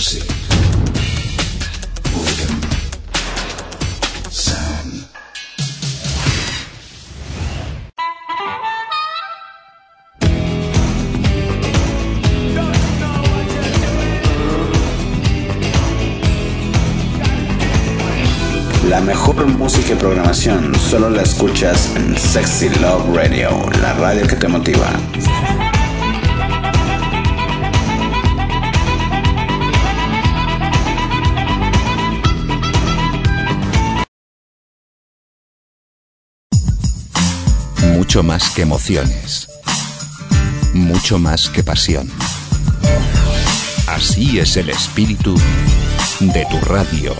Music. Rhythm. Sound. La mejor música y programación solo la escuchas en Sexy Love Radio, la radio que te motiva. Mucho más que emociones, mucho más que pasión. Así es el espíritu de tu radio.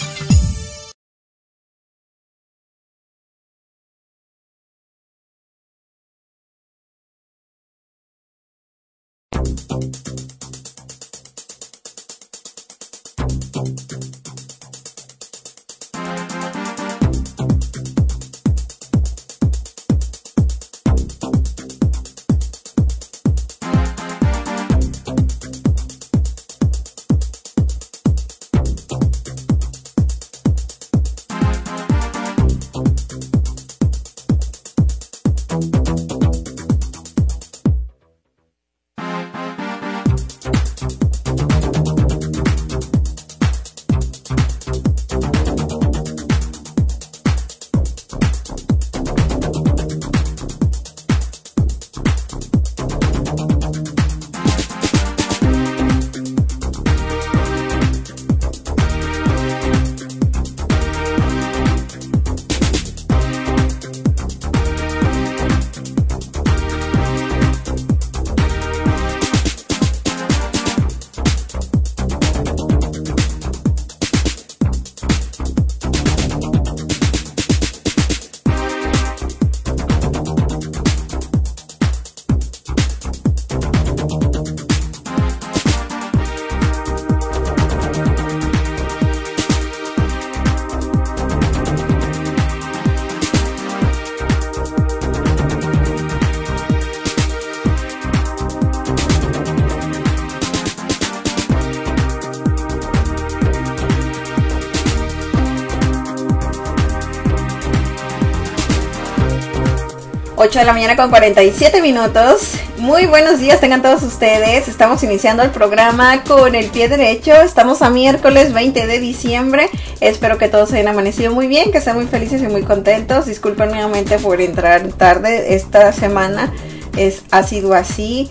De la mañana con 47 minutos. Muy buenos días tengan todos ustedes. Estamos iniciando el programa con el pie derecho. Estamos a miércoles 20 de diciembre. Espero que todos hayan amanecido muy bien, que estén muy felices y muy contentos. Disculpen nuevamente por entrar tarde. Esta semana ha sido así.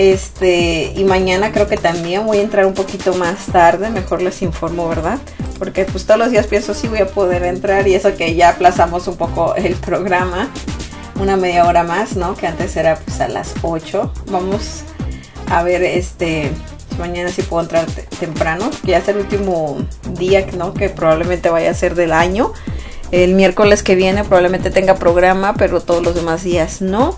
Y mañana creo que también voy a entrar un poquito más tarde. Mejor les informo, ¿verdad? Porque pues todos los días pienso sí voy a poder entrar, y eso que ya aplazamos un poco el programa. Una media hora más, ¿no? Que antes era pues a las 8. Vamos a ver mañana sí puedo entrar temprano, que ya es el último día, ¿no? Que probablemente vaya a ser del año. El miércoles que viene probablemente tenga programa, pero todos los demás días no.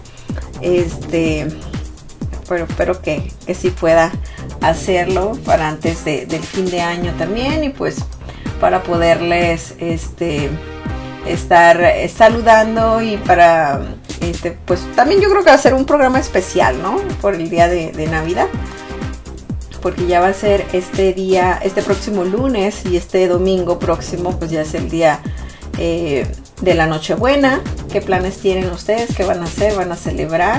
Pero espero que sí pueda hacerlo para antes del fin de año también, y pues para poderles estar saludando, y para pues también yo creo que va a ser un programa especial, ¿no? Por el día de Navidad, porque ya va a ser este próximo lunes, y este domingo próximo pues ya es el día de la Nochebuena. ¿Qué planes tienen ustedes? ¿Qué van a hacer? ¿Van a celebrar?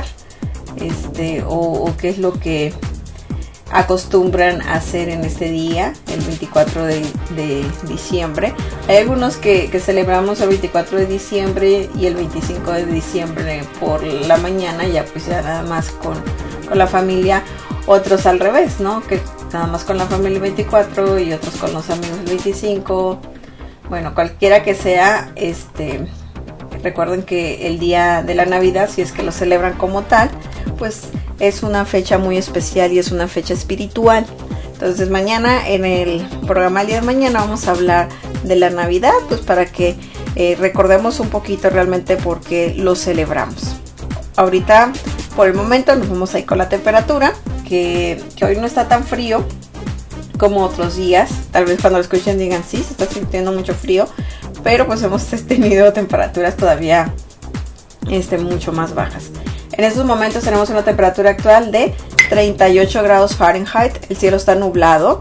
O qué es lo que acostumbran a hacer en este día, el 24 de diciembre. Hay algunos que celebramos el 24 de diciembre y el 25 de diciembre por la mañana, ya pues ya nada más con la familia. Otros al revés, ¿no? Que nada más con la familia el 24 y otros con los amigos el 25. Bueno, cualquiera que sea, recuerden que el día de la Navidad, si es que lo celebran como tal, pues es una fecha muy especial y es una fecha espiritual. Entonces mañana, en el programa el día de mañana, vamos a hablar de la Navidad, pues para que recordemos un poquito realmente por qué lo celebramos. Ahorita, por el momento, nos vamos a ir con la temperatura, que hoy no está tan frío como otros días. Tal vez cuando lo escuchen digan, sí, se está sintiendo mucho frío, pero pues hemos tenido temperaturas todavía mucho más bajas. En estos momentos tenemos una temperatura actual de 38 grados Fahrenheit, el cielo está nublado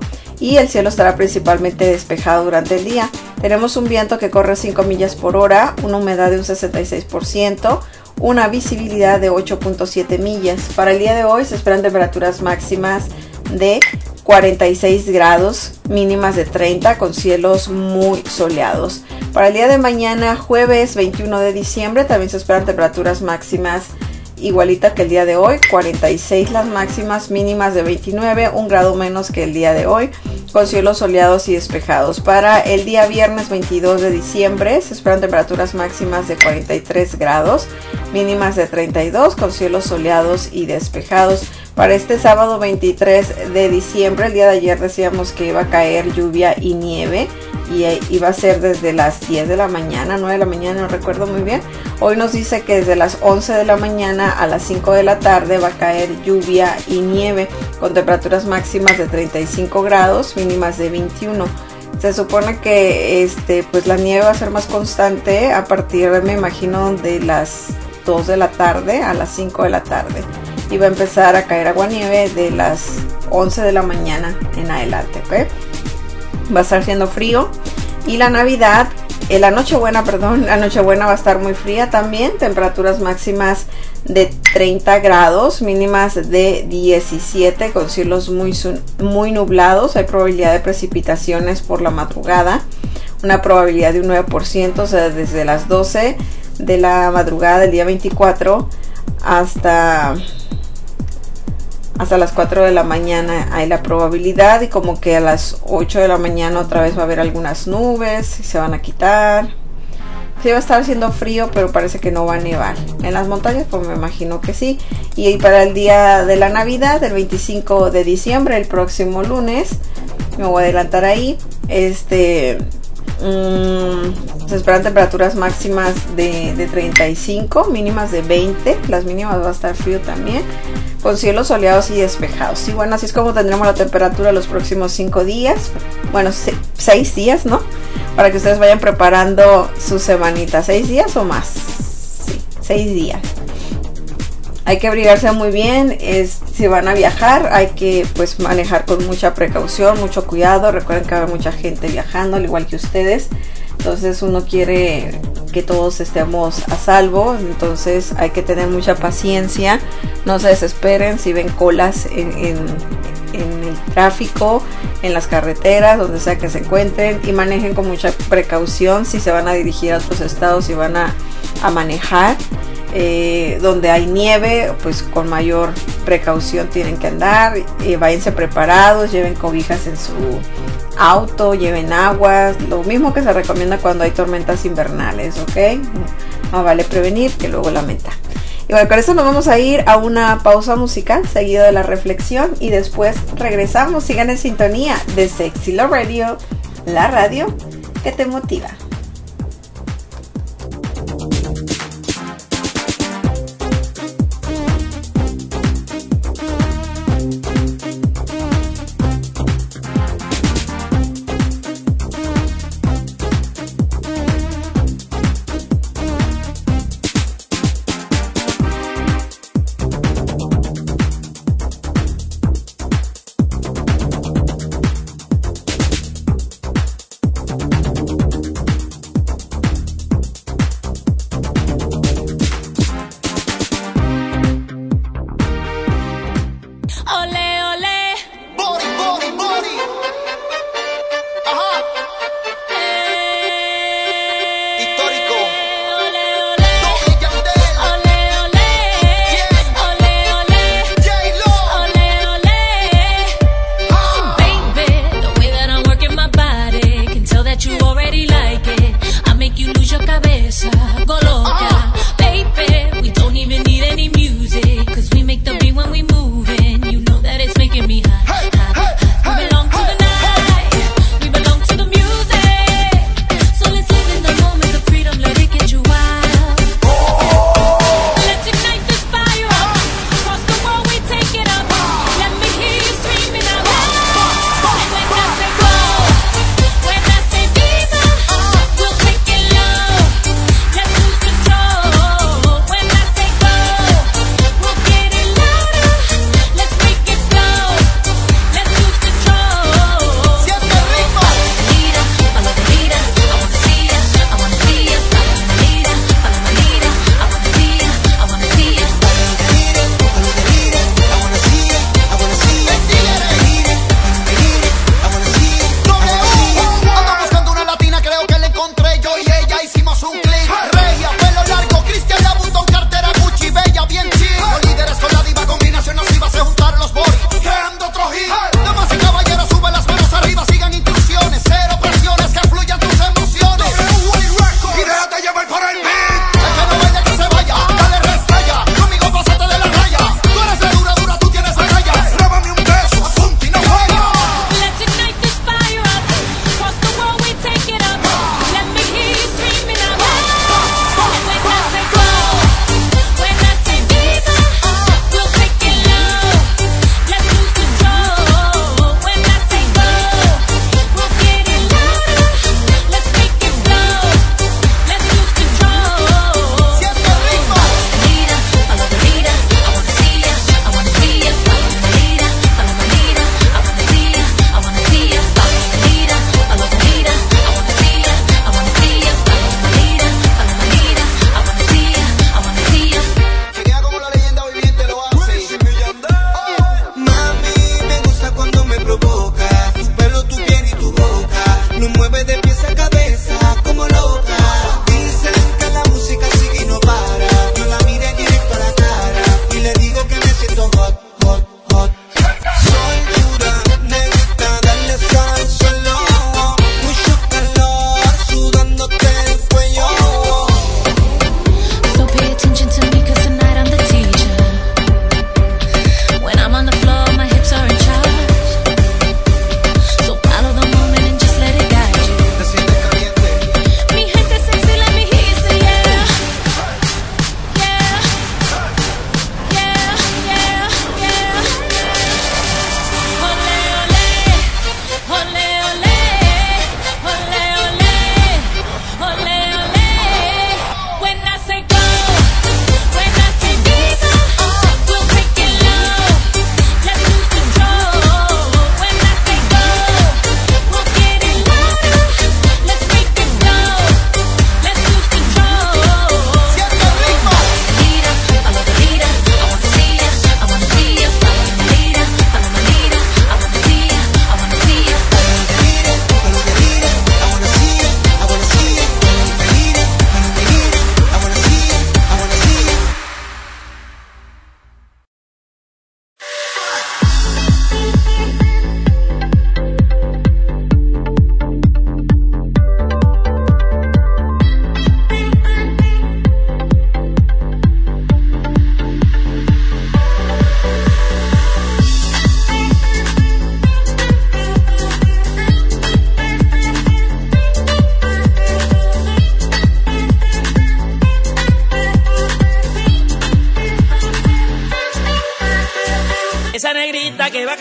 y el cielo estará principalmente despejado durante el día. Tenemos un viento que corre 5 millas por hora, una humedad de un 66%, una visibilidad de 8.7 millas. Para el día de hoy se esperan temperaturas máximas de 46 grados, mínimas de 30, con cielos muy soleados. Para el día de mañana, jueves 21 de diciembre, también se esperan temperaturas máximas igualita que el día de hoy, 46 las máximas, mínimas de 29, un grado menos que el día de hoy, con cielos soleados y despejados. Para el día viernes 22 de diciembre se esperan temperaturas máximas de 43 grados, mínimas de 32, con cielos soleados y despejados. Para este sábado 23 de diciembre, el día de ayer decíamos que iba a caer lluvia y nieve y iba a ser desde las 10 de la mañana, 9 de la mañana, no recuerdo muy bien. Hoy nos dice que desde las 11 de la mañana a las 5 de la tarde va a caer lluvia y nieve con temperaturas máximas de 35 grados, mínimas de 21. Se supone que pues la nieve va a ser más constante a partir, me imagino, de las 2 de la tarde a las 5 de la tarde. Y va a empezar a caer aguanieve de las 11 de la mañana en adelante, ¿ok? Va a estar haciendo frío. Y la Navidad, la Nochebuena va a estar muy fría también. Temperaturas máximas de 30 grados, mínimas de 17, con cielos muy nublados. Hay probabilidad de precipitaciones por la madrugada, una probabilidad de un 9%, o sea, desde las 12 de la madrugada del día 24 hasta las 4 de la mañana hay la probabilidad, y como que a las 8 de la mañana otra vez va a haber algunas nubes y se van a quitar. Sí va a estar haciendo frío, pero parece que no va a nevar. En las montañas pues me imagino que sí. Y para el día de la Navidad, el 25 de diciembre, el próximo lunes, me voy a adelantar ahí, se esperan temperaturas máximas de 35, mínimas de 20. Las mínimas va a estar frío también, con cielos soleados y despejados. Y bueno, así es como tendremos la temperatura los próximos 5 días. Bueno, 6 días, ¿no? Para que ustedes vayan preparando su semanita. 6 días o más. Sí, 6 días. Hay que abrigarse muy bien. Si van a viajar, hay que pues manejar con mucha precaución, mucho cuidado. Recuerden que hay mucha gente viajando, al igual que ustedes. Entonces uno quiere que todos estemos a salvo. Entonces hay que tener mucha paciencia. No se desesperen si ven colas en el tráfico, en las carreteras, donde sea que se encuentren, y manejen con mucha precaución si se van a dirigir a otros estados y van a manejar. Donde hay nieve, pues con mayor precaución tienen que andar. Váyanse preparados, lleven cobijas en su auto, lleven agua, lo mismo que se recomienda cuando hay tormentas invernales, ¿ok? Más vale prevenir que luego lamentar. Y bueno, con esto nos vamos a ir a una pausa musical seguido de la reflexión, y después regresamos. Sigan en sintonía de Sexy Love Radio, la radio que te motiva.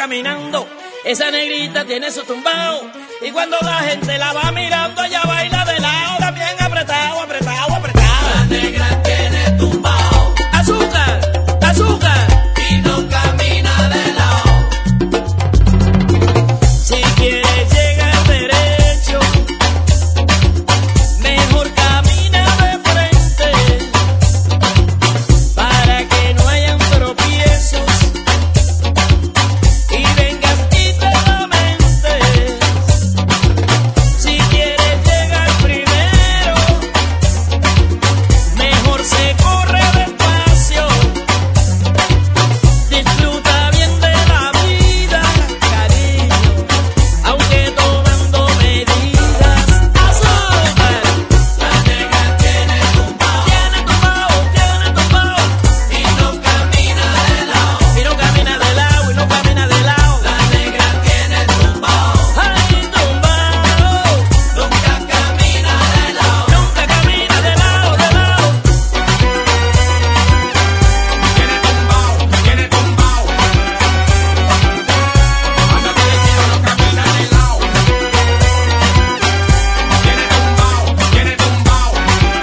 caminando, esa negrita tiene su tumbao. Y cuando la gente la va mirando, ella baila de lado, también apretado, apretado, apretado. La negra tiene tumbao. Azúcar, azúcar. Y no camina de lado. Si quieres llegar derecho, mejor camina de frente, para que no hayan tropiezos y vengas y te lamentes. Si quieres llegar primero, mejor se corre despacio. Disfruta bien de la vida, cariño, aunque tomando medidas. Azúcar. La negra tiene tumbao. Tiene tumbao, tiene tumbao. Y no camina de lado. Y no camina de lado, y no camina de lado. La negra tiene tumbao. Ay, tumbao. Nunca camina de lado. Nunca camina de lado, de lado. Tiene tumbao, tiene tumbao. Anda derechito, no camina de lado. Tiene tumbao, tiene tumbao.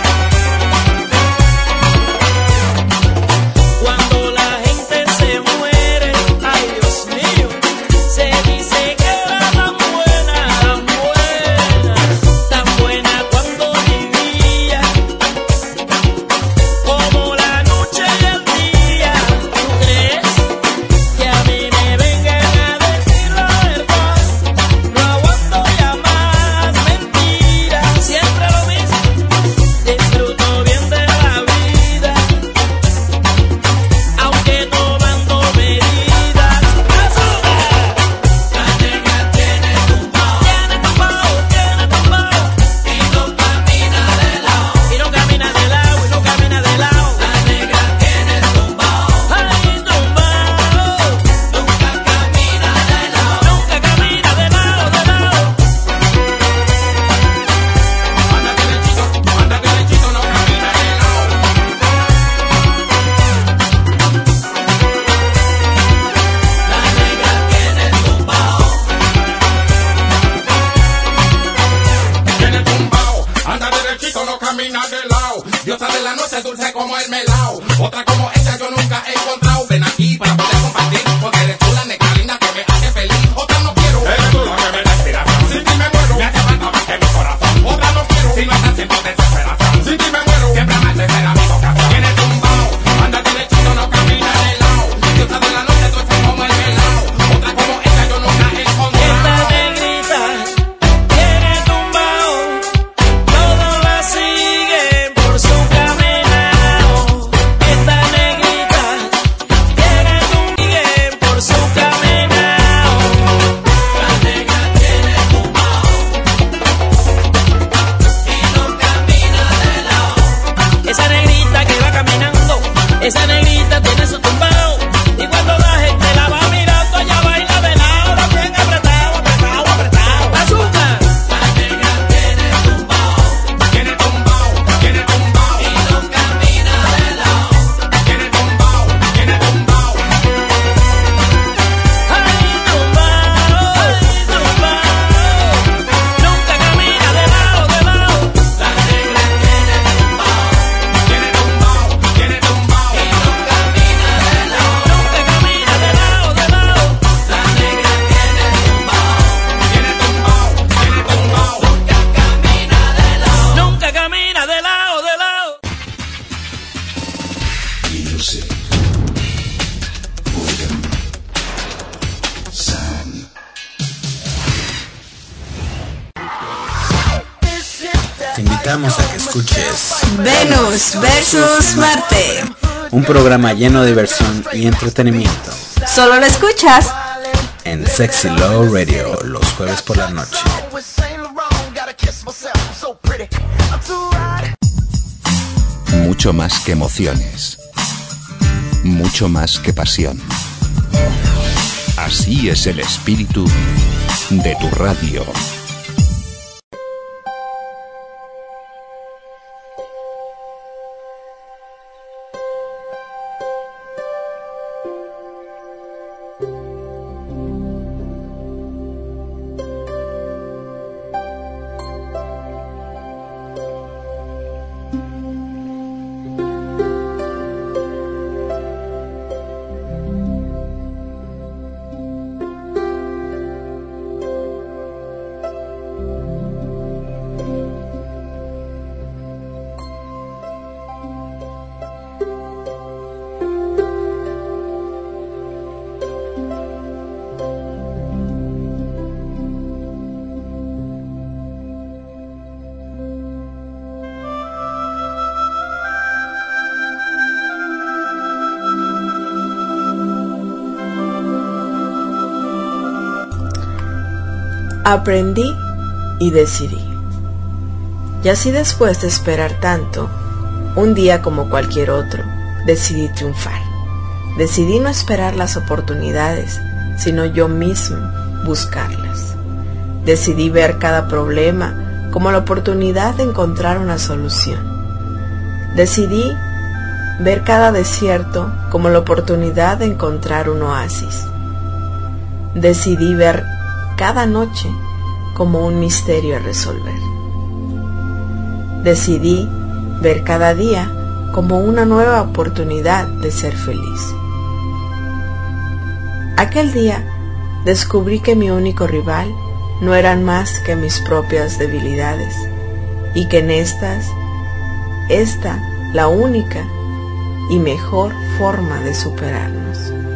Cuando la gente se muere, ay Dios mío, se dice que era tan buena, tan buena cuando vivía, como la noche y el día. ¿Tú crees que a mí me vengan a decir la verdad? No aguanto ya más mentiras, siempre lo mismo. Disfruto bien de la vida, aunque tomando medidas. Azúcar. La negra tiene tumbao. Tiene tumbao, tiene tumbao. Y no camina de lado. Y no camina de lado, y no camina de lado. La negra tiene tumbao. Ay, tumbao. Nunca camina de lado. Nunca camina de lado, de lado. Anda derechito, no camina de lado. La negra tiene tumbao. Tiene tumbao. Anda derechito, no camina de lado. Diosa de la noche, dulce como el melao. Otra como ella yo nunca he encontrado. Ven aquí para poder compartir, porque eres tú la negra linda que me hace feliz. Otra no quiero. Eres tú la que me da inspiración. Sin ti me muero. Me hace falta más que mi corazón. Otra no quiero. Si no estás siento desesperación. Sin ti me muero. Siempre más de ser mi vocación. Tiene tumbao. Anda derechito, no camina de lado. Diosa de la noche, dulce como el melao. Otra como ella yo nunca he Esta encontrado. negrita tiene tumbao, todos la siguen por su caminado. Esta negrita tiene tumbao, por su caminado. La negra tiene tumbao. Y no camina de lado. Esa negrita que va caminando, esa negrita tiene su tumbao. Y cuando la gente la va mirando, ella baila de lado, también apretado, apretado, apretado. Azúcar. La negra tiene tumbao. Tiene tumbao, tiene tumbao. Y no camina de lado. Tiene tumbao, tiene tumbao. Ay, tumbao, nunca camina de lado, de lado. La negra tiene tumbao. Tiene tumbao, tiene tumbao. Y no camina de lado. Nunca camina de lado, de lado. La negra tiene tumbao. Tiene tumbao, tiene tumbao. Nunca camina de lado. Nunca camina de lado, de lado. Music. Boredom. Sound. Te invitamos a que escuches Venus versus Marte. un programa lleno de diversión y entretenimiento Solo lo escuchas en Sexy Love Radio los jueves por la noche. Mucho más que emociones. Mucho más que pasión. Así es el espíritu de tu radio. Aprendí y decidí. Y así, después de esperar tanto, un día como cualquier otro, decidí triunfar. Decidí no esperar las oportunidades, sino yo mismo buscarlas. Decidí ver cada problema como la oportunidad de encontrar una solución. Decidí ver cada desierto como la oportunidad de encontrar un oasis. Decidí ver cada noche como un misterio a resolver. Decidí ver cada día como una nueva oportunidad de ser feliz. Aquel día descubrí que mi único rival no eran más que mis propias debilidades, y que en esta la única y mejor forma de superarnos.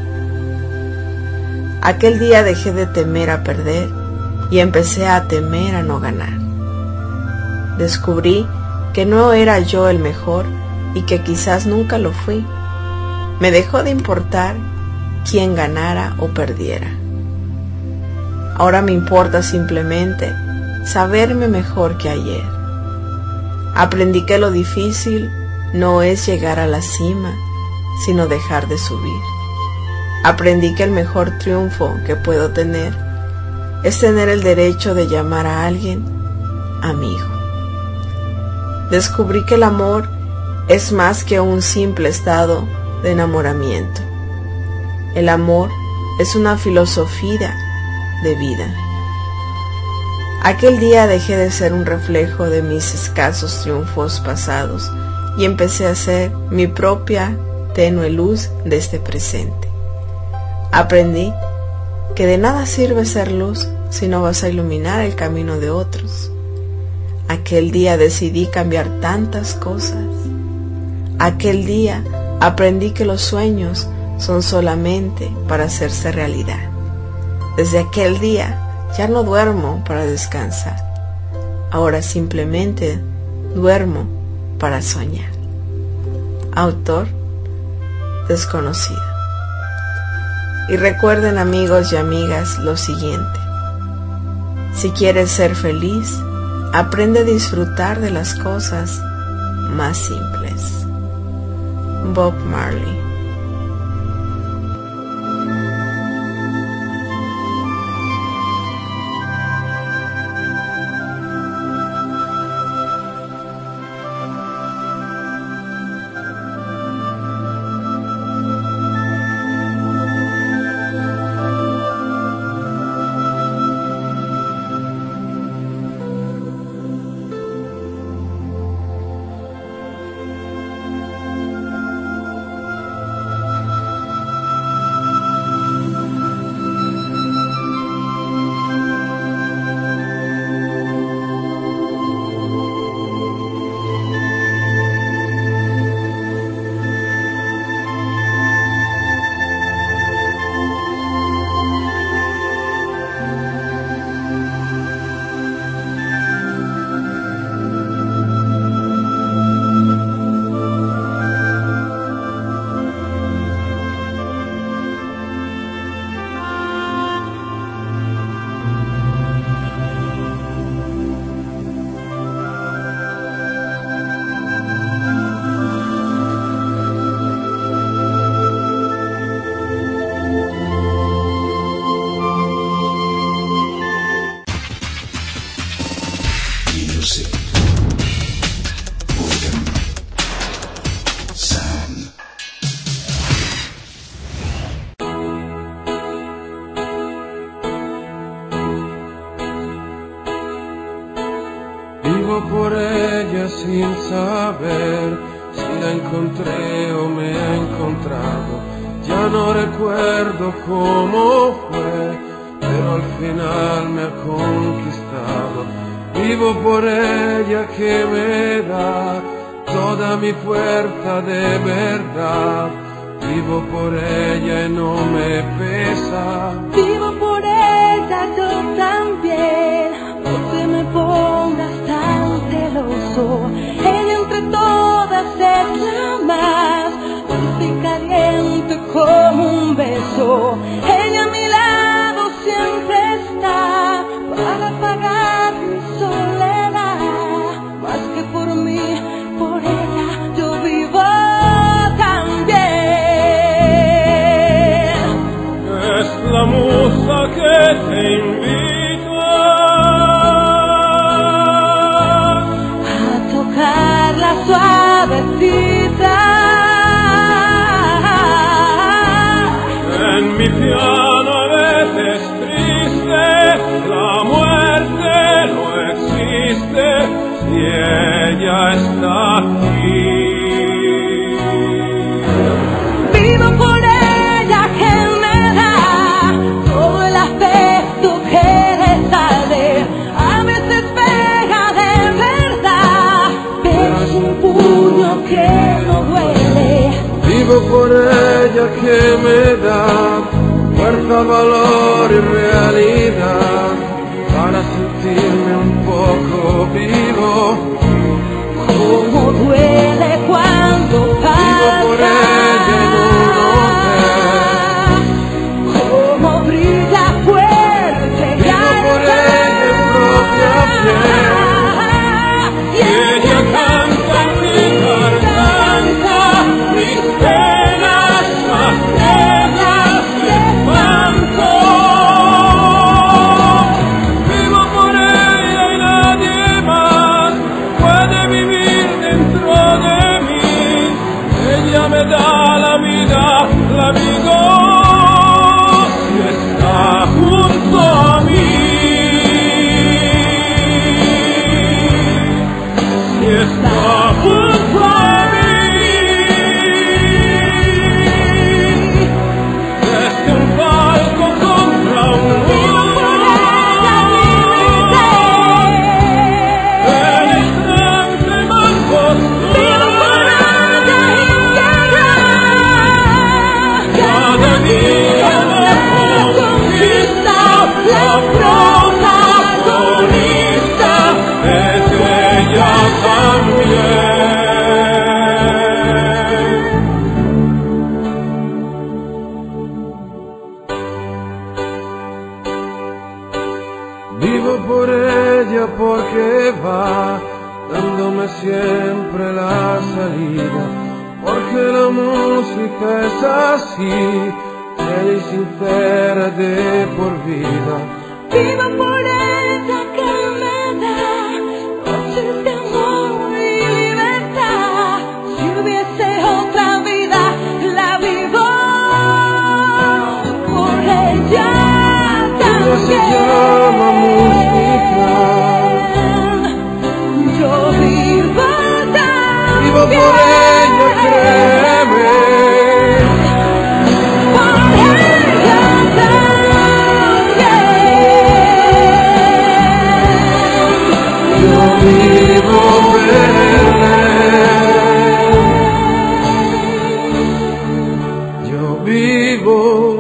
Aquel día dejé de temer a perder y empecé a temer a no ganar. Descubrí que no era yo el mejor y que quizás nunca lo fui. Me dejó de importar quién ganara o perdiera. Ahora me importa simplemente saberme mejor que ayer. Aprendí que lo difícil no es llegar a la cima, sino dejar de subir. Aprendí que el mejor triunfo que puedo tener es tener el derecho de llamar a alguien amigo. Descubrí que el amor es más que un simple estado de enamoramiento. El amor es una filosofía de vida. Aquel día dejé de ser un reflejo de mis escasos triunfos pasados y empecé a ser mi propia tenue luz de este presente. Aprendí que de nada sirve ser luz si no vas a iluminar el camino de otros. Aquel día decidí cambiar tantas cosas. Aquel día aprendí que los sueños son solamente para hacerse realidad. Desde aquel día ya no duermo para descansar. Ahora simplemente duermo para soñar. Autor desconocido. Y recuerden, amigos y amigas, lo siguiente: si quieres ser feliz, aprende a disfrutar de las cosas más simples. Bob Marley. Por ella sin saber si la encontré o me ha encontrado. Ya no recuerdo cómo fue, pero al final me ha conquistado. Vivo por ella que me da toda mi fuerza de verdad. Vivo por ella y no me pesa. Vivo por ella yo también, porque me pongas tan celoso. Ella entre todas es la más dulce y caliente como un beso. Ella a mi lado siempre está para está aquí. Vivo por ella que me da todo el afecto que le sale. A veces pega de verdad, pero es un puño que no duele. Vivo por ella que me da fuerza, valor y realidad para sentirme un poco vivo. Como duele cuando pasa. Vivo por ella en un hotel. Como brilla fuerte. Vivo por ella en propia piel. Y ella canta en mi garganta mis penas, más ellas de espanto. Vivo por ella y nadie más puede vivir dentro de mí. Ella me da la vida si está junto a mí. Si está junto a mí. Desde un palco contra un muro, penetrante más cada día me conquista la protagonista, es ella también. Vivo por ella porque va dándome siempre la salida, porque la música es así, bella y sincera de por vida. Vivo por ella que me da noches de amor y libertad. Si hubiese otra vida, la vivo por ella Ella se llama música. también. Yo vivo también. Vivo por ella, créeme. Por ella también. Yo vivo verde. Yo vivo.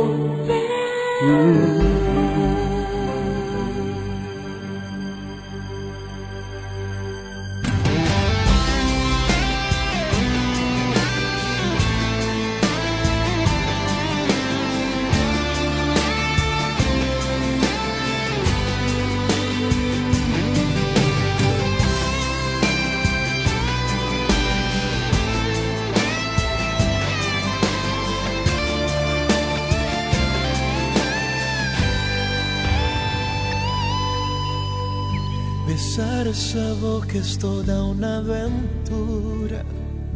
Besar esa boca es toda una aventura,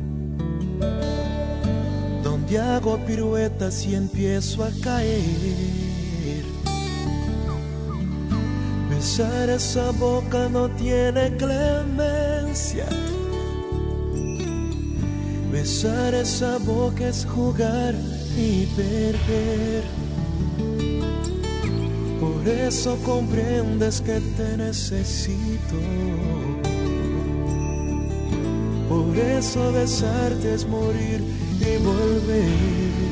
donde hago piruetas y empiezo a caer. Besar esa boca no tiene clemencia. Besar esa boca es jugar y perder. Por eso comprendes que te necesito. Por eso besarte es morir y volver.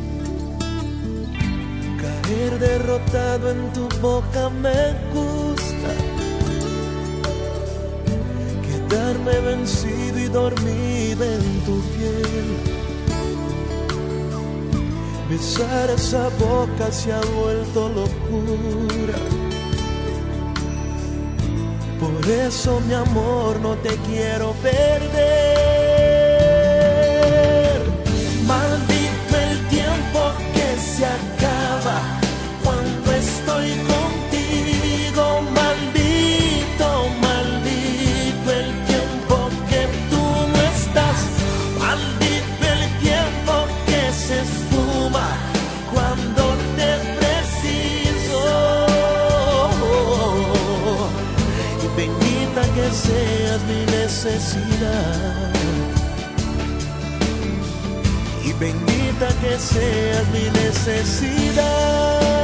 Caer derrotado en tu boca me gusta. Quedarme vencido y dormido en tu piel. Besar esa boca se ha vuelto locura. Por eso, mi amor, no te quiero perder. Maldito el tiempo que se acaba cuando estoy contigo. Maldito, maldito el tiempo que tú no estás. Maldito el tiempo que se esfuma cuando te preciso. Y bendita que que seas mi necesidad. Y bendita que seas mi necesidad.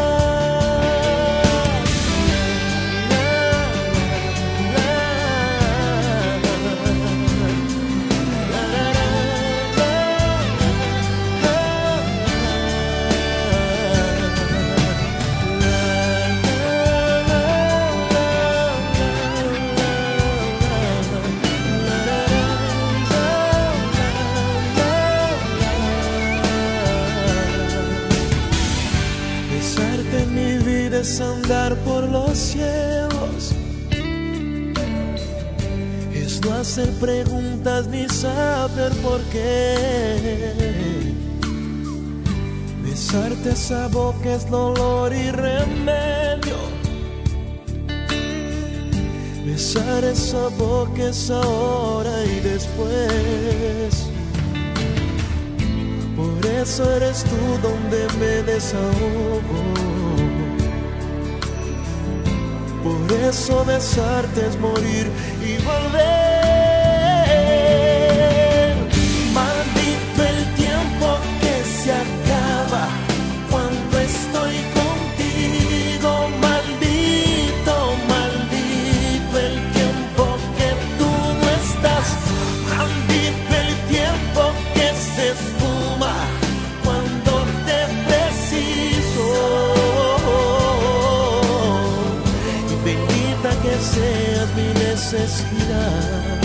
Es andar por los cielos, es no hacer preguntas ni saber por qué. Besarte esa boca es dolor y remedio. Besar esa boca es ahora y después. Por eso eres tú donde me desahogo. Por eso besarte es morir y volver. Maldito el tiempo que se acaba cuando estoy contigo. Maldito, maldito el tiempo que tú no estás. Maldito el tiempo que se esfuma cuando te preciso. Que seas mi necesidad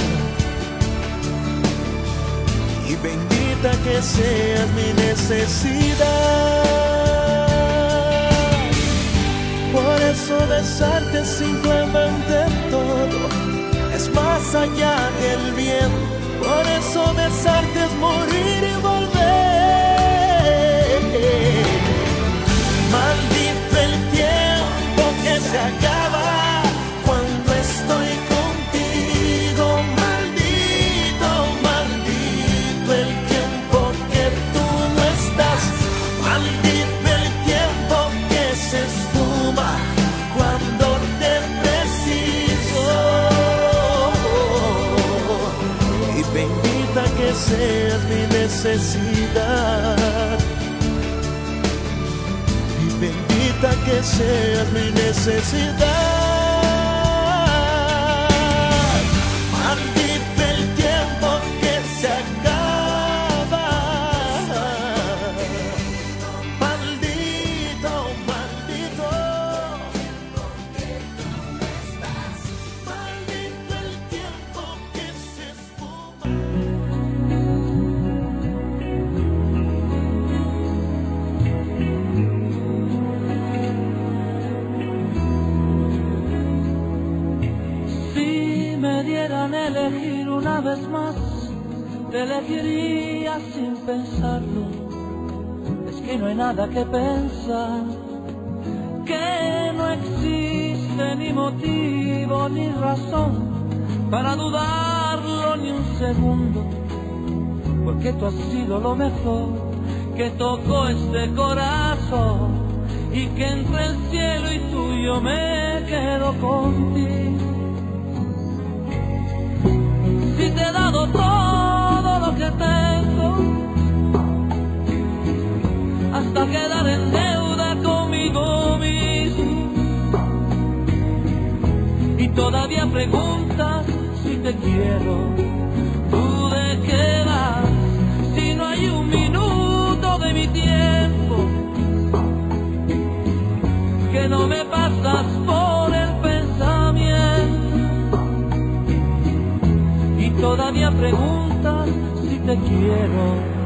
y bendita que seas mi necesidad. Por eso besarte es simplemente todo, es más allá del bien. Por eso besarte es morir y volver. Maldito el tiempo que se acaba cuando estoy contigo. Maldito, maldito el tiempo que tú no estás. Maldito el tiempo que se esfuma cuando te preciso. Y bendita que seas mi necesidad. Y bendita que seas mi necesidad. Elegir una vez más, te elegiría sin pensarlo. Es que no hay nada que pensar, que no existe ni motivo ni razón para dudarlo ni un segundo, porque tú has sido lo mejor que tocó este corazón, y que entre el cielo y tuyo me quedo contigo. Si te he dado todo lo que tengo, hasta quedar en deuda conmigo mismo, y todavía preguntas si te quiero, ¿tú de qué vas? Si no hay un minuto de mi tiempo que no me pasas por el pensamiento. Todavía preguntas si te quiero.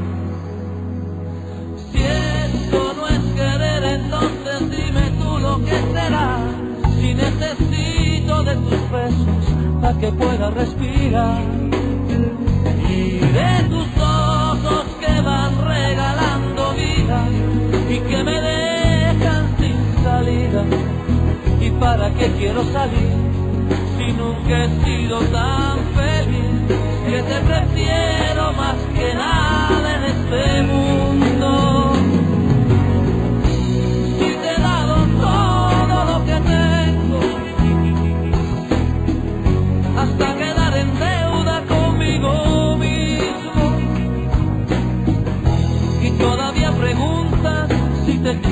Si esto no es querer, entonces dime tú lo que será. Si necesito de tus besos para que pueda respirar, y de tus ojos que van regalando vida y que me dejan sin salida. ¿Y para qué quiero salir si nunca he sido tan feliz? Que te prefiero más que nada en este mundo. Si te he dado todo lo que tengo, hasta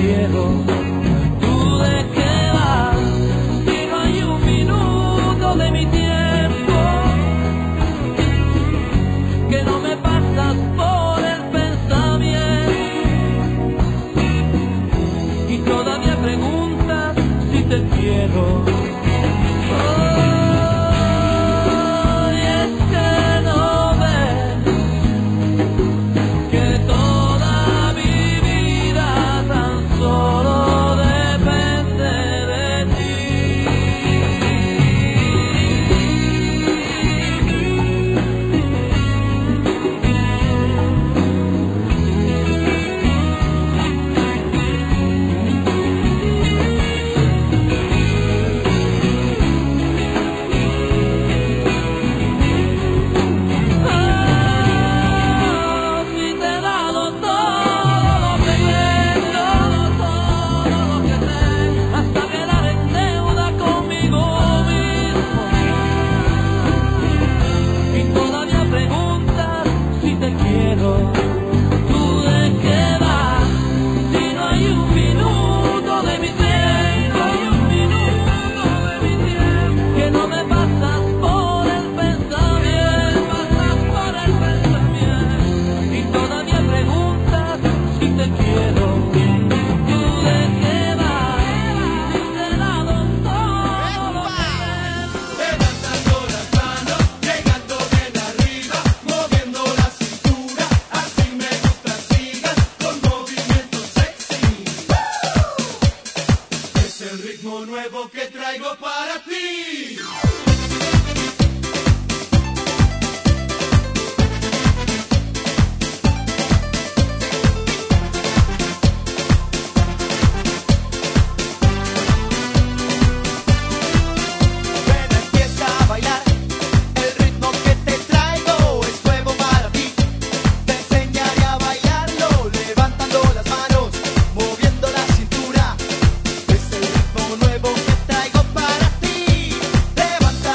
quiero. ¿Tú de qué vas? Si no hay un minuto de mi tiempo que no me pasas por el pensamiento y todavía preguntas si te quiero. Nuevo que traigo para ti.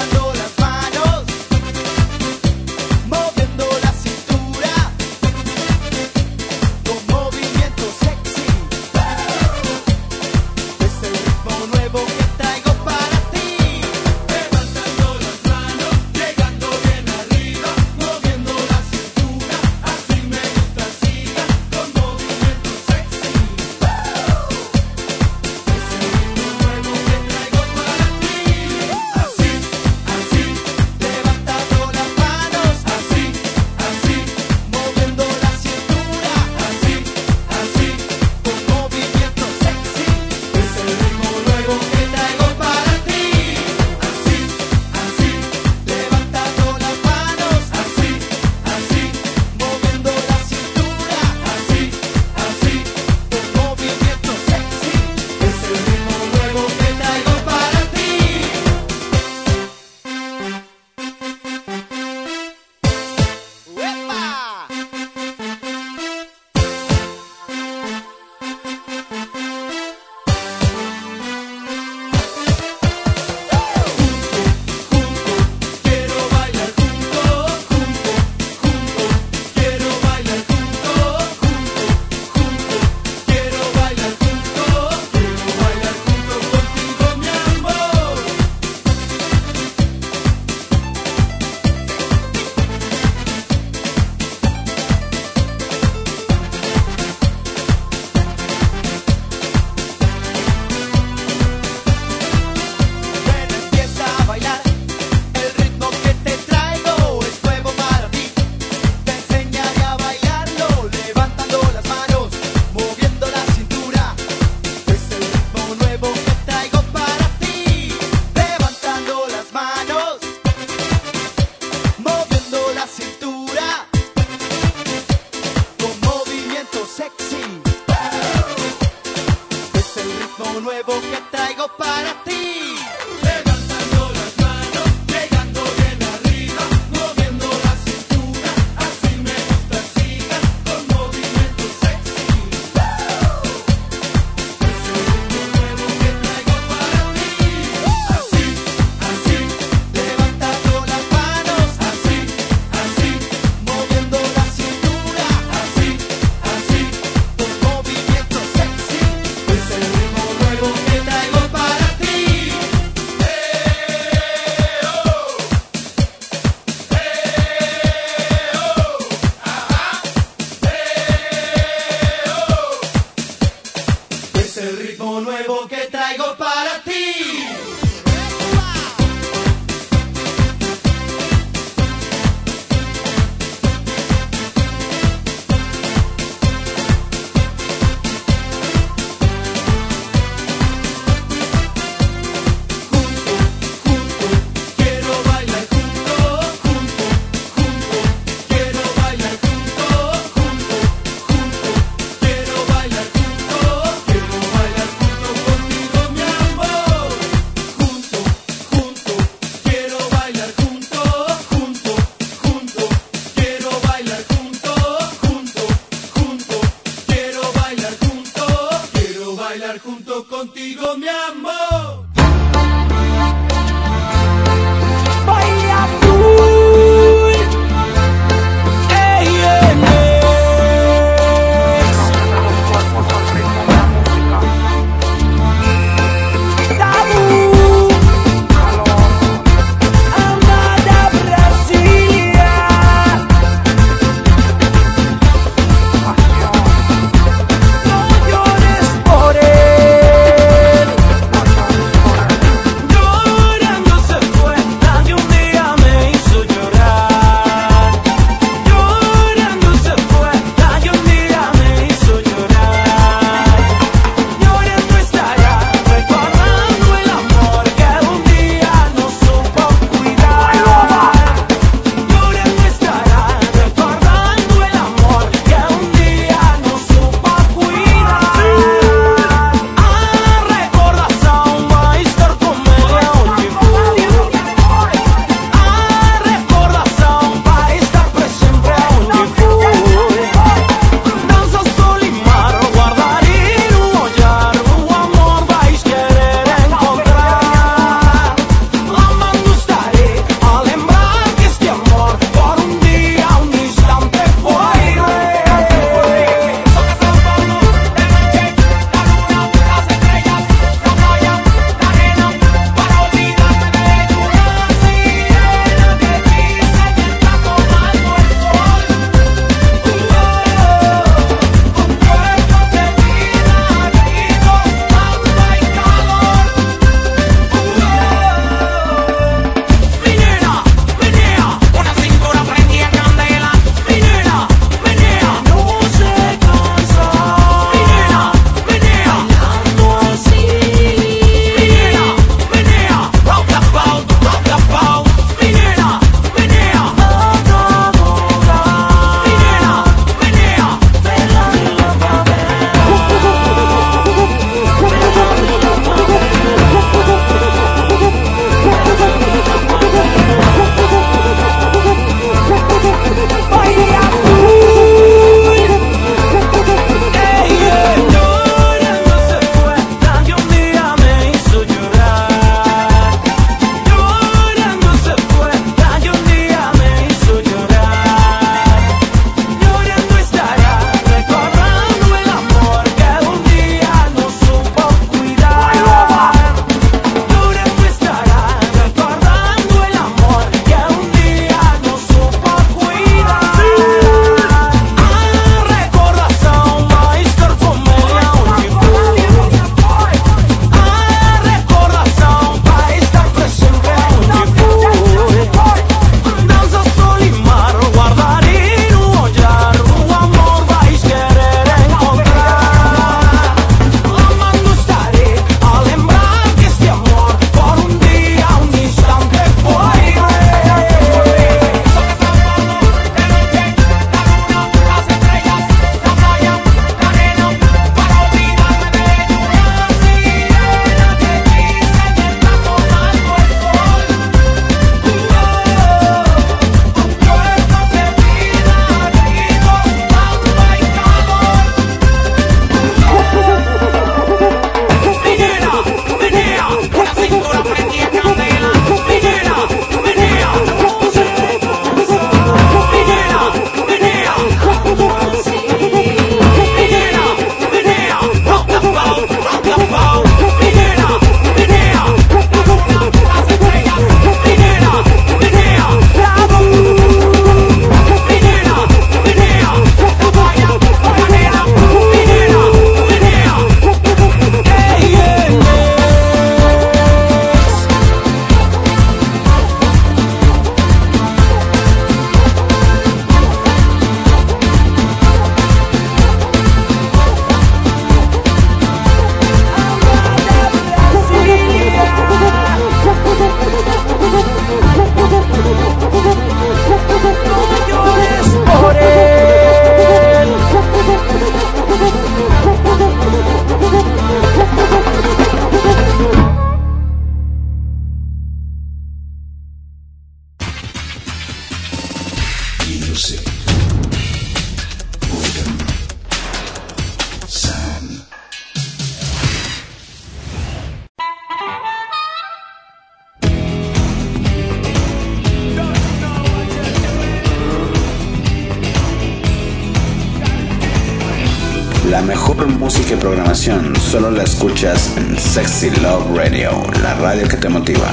La mejor música y programación solo la escuchas en Sexy Love Radio, la radio que te motiva.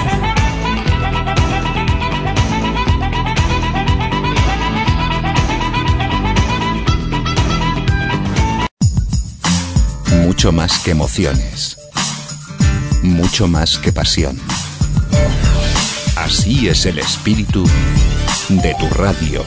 Mucho más que emociones. Mucho más que pasión. Así es el espíritu de tu radio.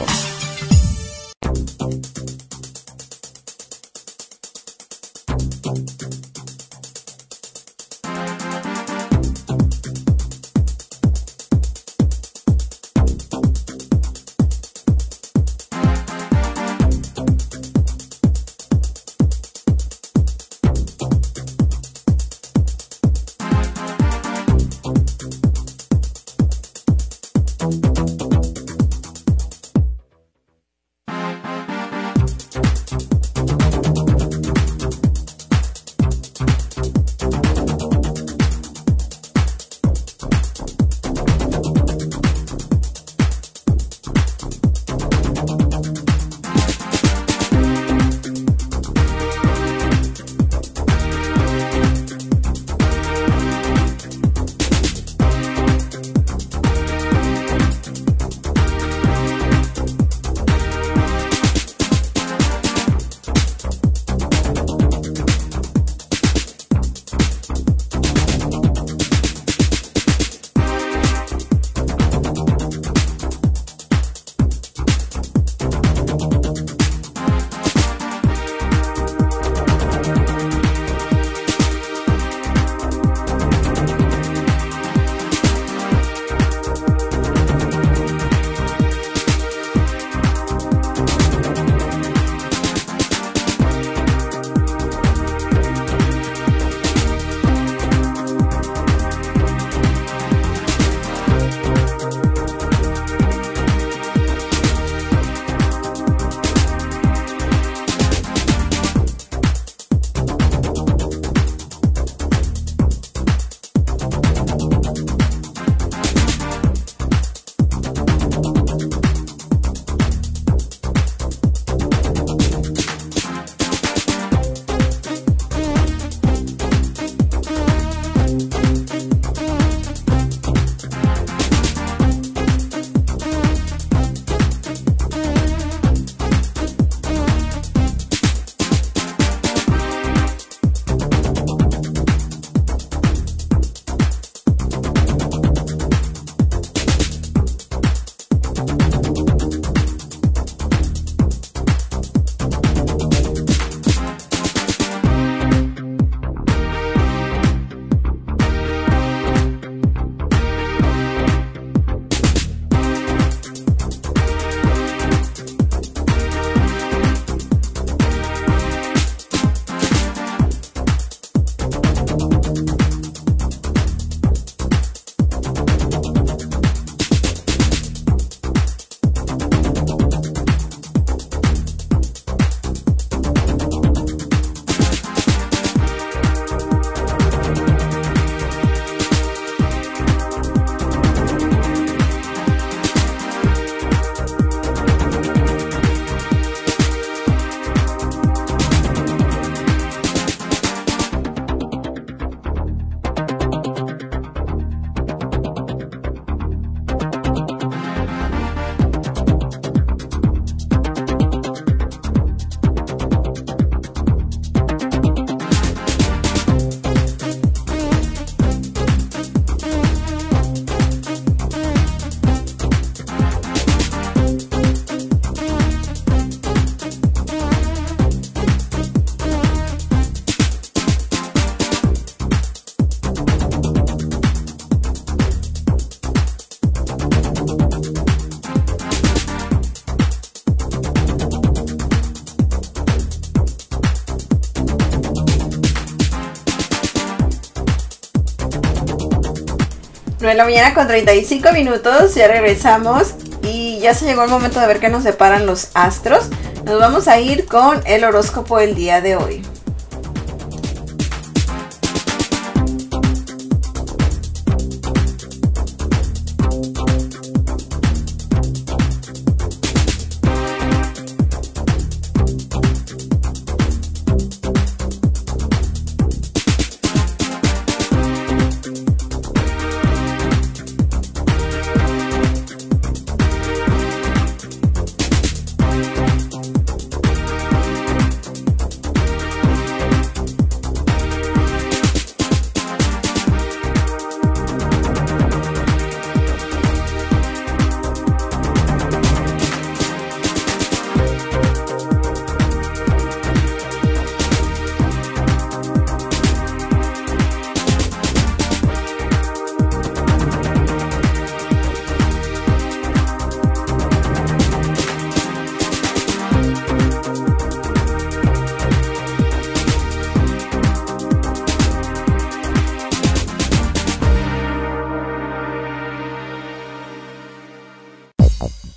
De la mañana con 35 minutos, ya regresamos y ya se llegó el momento de ver qué nos separan los astros. Nos vamos a ir con el horóscopo del día de hoy.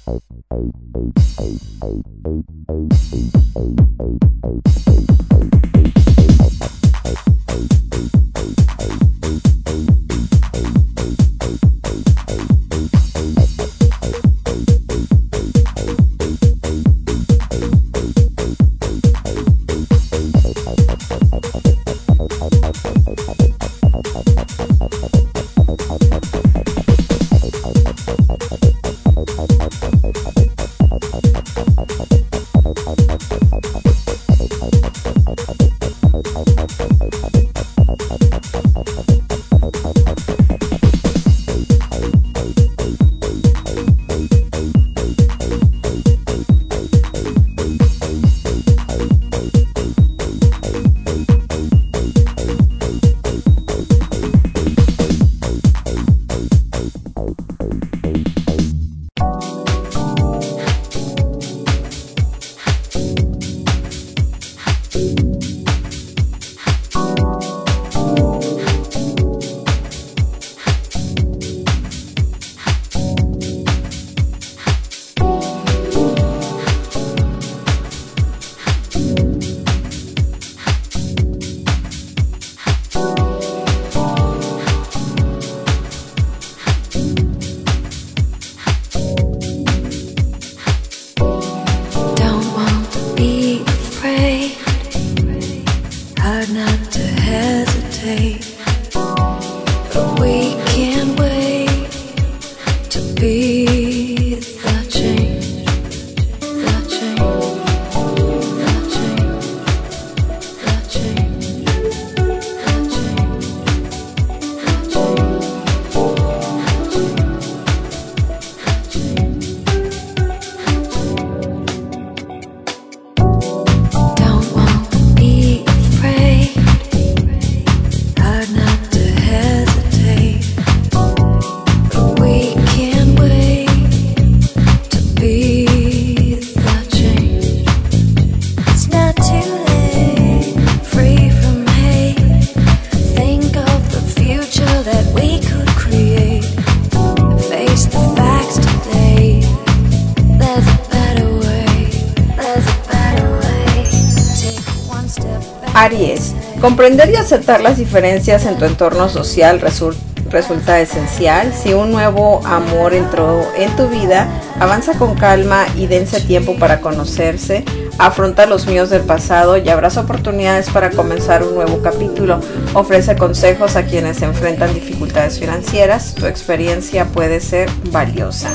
Aries, comprender y aceptar las diferencias en tu entorno social resulta esencial. Si un nuevo amor entró en tu vida, avanza con calma y dense tiempo para conocerse. Afronta los míos del pasado y habrás oportunidades para comenzar un nuevo capítulo. Ofrece consejos a quienes se enfrentan dificultades financieras. Tu experiencia puede ser valiosa.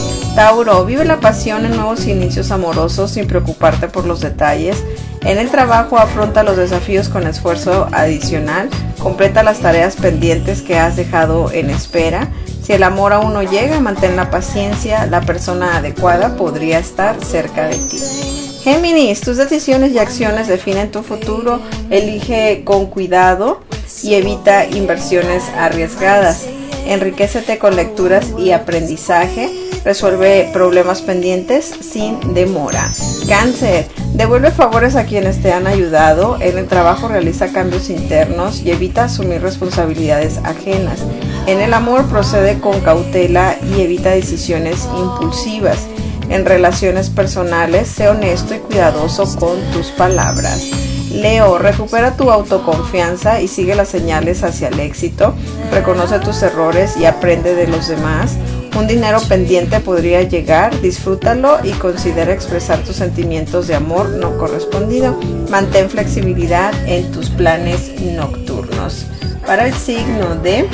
Tauro, vive la pasión en nuevos inicios amorosos sin preocuparte por los detalles. En el trabajo afronta los desafíos con esfuerzo adicional. Completa las tareas pendientes que has dejado en espera. Si el amor aún no llega, mantén la paciencia. La persona adecuada podría estar cerca de ti. Géminis, tus decisiones y acciones definen tu futuro. Elige con cuidado y evita inversiones arriesgadas. Enriquécete con lecturas y aprendizaje. Resuelve problemas pendientes sin demora. Cáncer, devuelve favores a quienes te han ayudado. En el trabajo realiza cambios internos y evita asumir responsabilidades ajenas. En el amor procede con cautela y evita decisiones impulsivas. En relaciones personales, sé honesto y cuidadoso con tus palabras. Leo, recupera tu autoconfianza y sigue las señales hacia el éxito. Reconoce tus errores y aprende de los demás. Un dinero pendiente podría llegar, disfrútalo y considera expresar tus sentimientos de amor no correspondido. Mantén flexibilidad en tus planes nocturnos. Para el signo de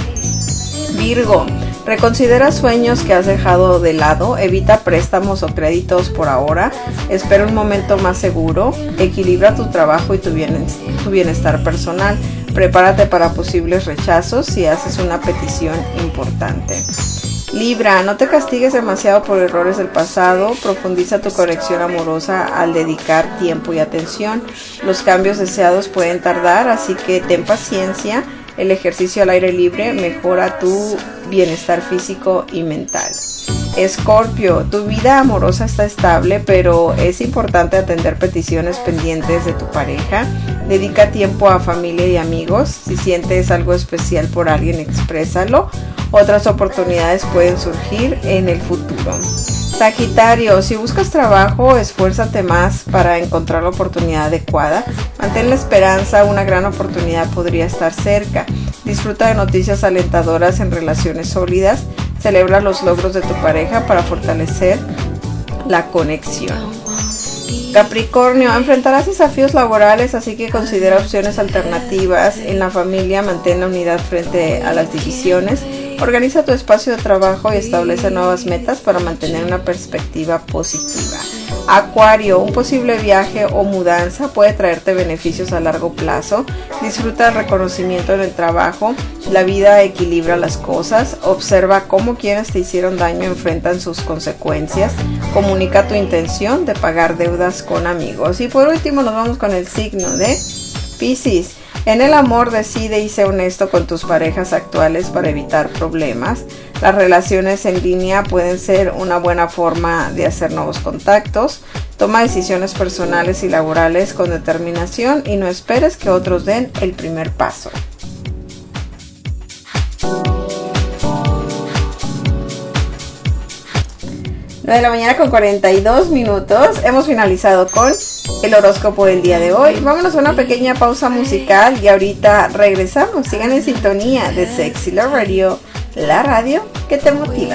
Virgo, reconsidera sueños que has dejado de lado, evita préstamos o créditos por ahora, espera un momento más seguro, equilibra tu trabajo y tu bienestar personal, prepárate para posibles rechazos si haces una petición importante. Libra, no te castigues demasiado por errores del pasado, profundiza tu conexión amorosa al dedicar tiempo y atención. Los cambios deseados pueden tardar, así que ten paciencia. El ejercicio al aire libre mejora tu bienestar físico y mental. Escorpio, tu vida amorosa está estable, pero es importante atender peticiones pendientes de tu pareja. Dedica tiempo a familia y amigos. Si sientes algo especial por alguien, exprésalo. Otras oportunidades pueden surgir en el futuro. Sagitario, si buscas trabajo, esfuérzate más para encontrar la oportunidad adecuada. Mantén la esperanza, una gran oportunidad podría estar cerca. Disfruta de noticias alentadoras en relaciones sólidas. Celebra los logros de tu pareja para fortalecer la conexión. Capricornio, enfrentarás desafíos laborales, así que considera opciones alternativas. En la familia, mantén la unidad frente a las divisiones. Organiza tu espacio de trabajo y establece nuevas metas para mantener una perspectiva positiva. Acuario, un posible viaje o mudanza puede traerte beneficios a largo plazo. Disfruta el reconocimiento en el trabajo. La vida equilibra las cosas. Observa cómo quienes te hicieron daño enfrentan sus consecuencias. Comunica tu intención de pagar deudas con amigos. Y por último nos vamos con el signo de Piscis. En el amor, decide y sé honesto con tus parejas actuales para evitar problemas. Las relaciones en línea pueden ser una buena forma de hacer nuevos contactos. Toma decisiones personales y laborales con determinación y no esperes que otros den el primer paso. De la mañana con 42 minutos. Hemos finalizado con el horóscopo del día de hoy. Vámonos a una pequeña pausa musical y ahorita regresamos. Sigan en sintonía de Sexy Love Radio, la radio que te motiva.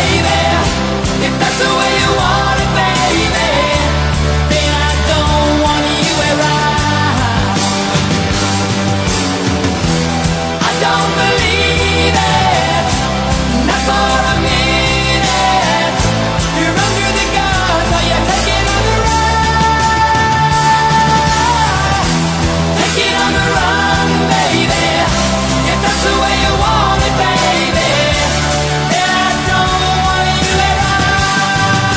baby. If that's the way you want it, baby, then I don't want you around. I don't believe it, that's what I mean it. You're under the gun, so you're taking on the run. Taking on the run, baby. If that's the way you want it, baby, then I don't want you around.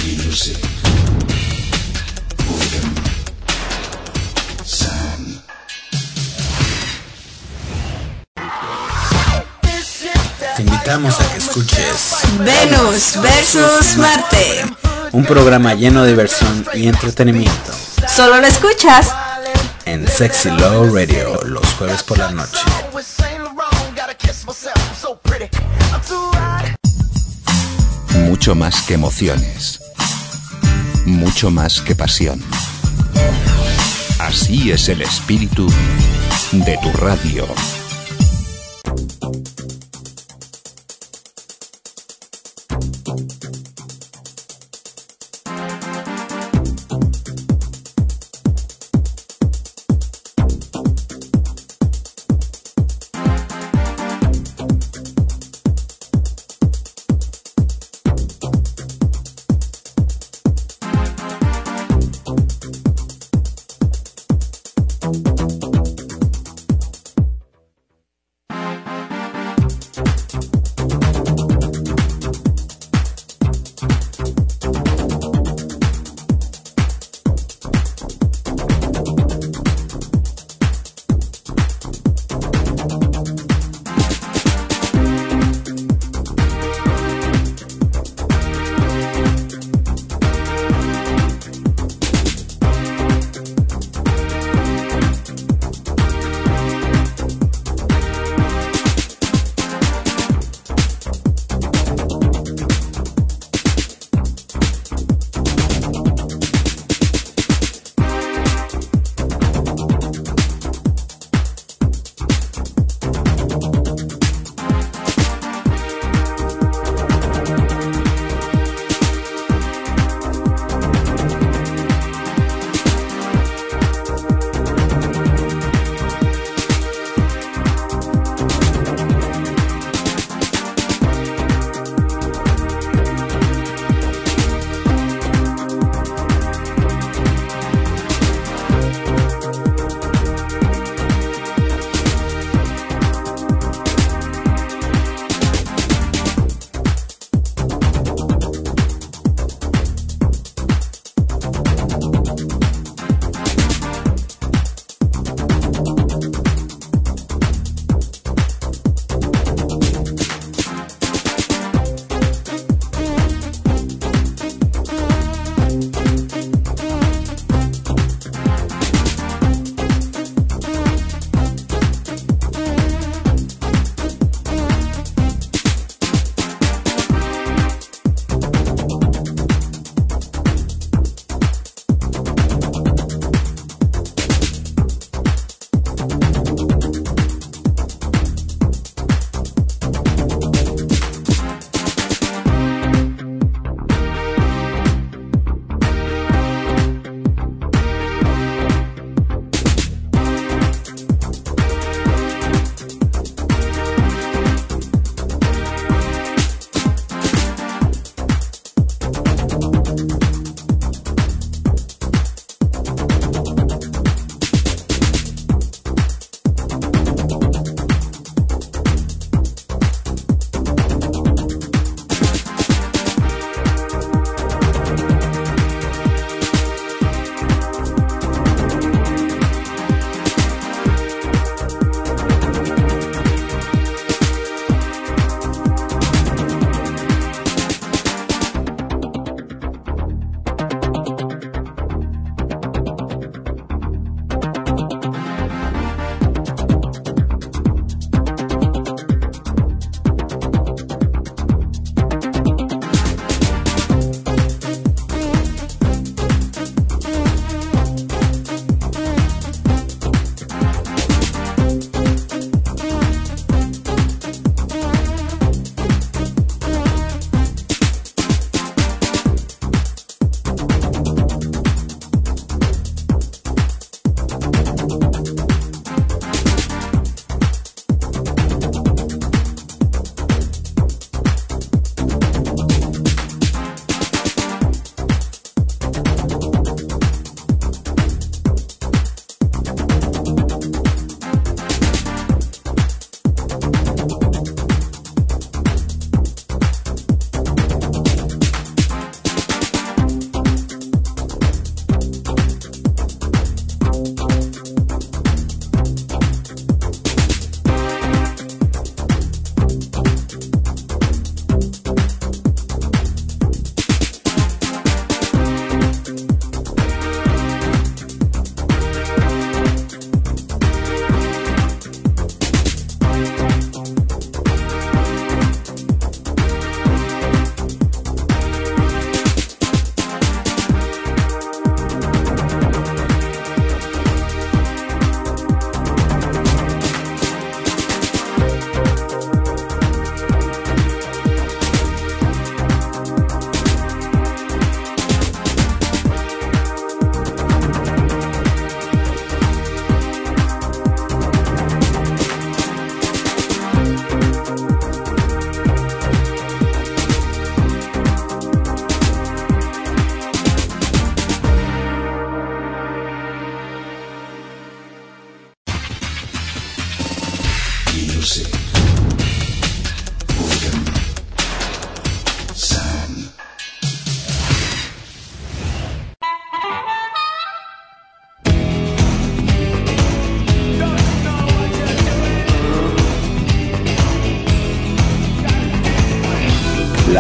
music. Boredom. Sound. Te invitamos a que escuches Venus versus Marte. un programa lleno de diversión y entretenimiento Solo lo escuchas en Sexy Love Radio los jueves por la noche. Mucho más que emociones. Mucho más que pasión. Así es el espíritu de tu radio.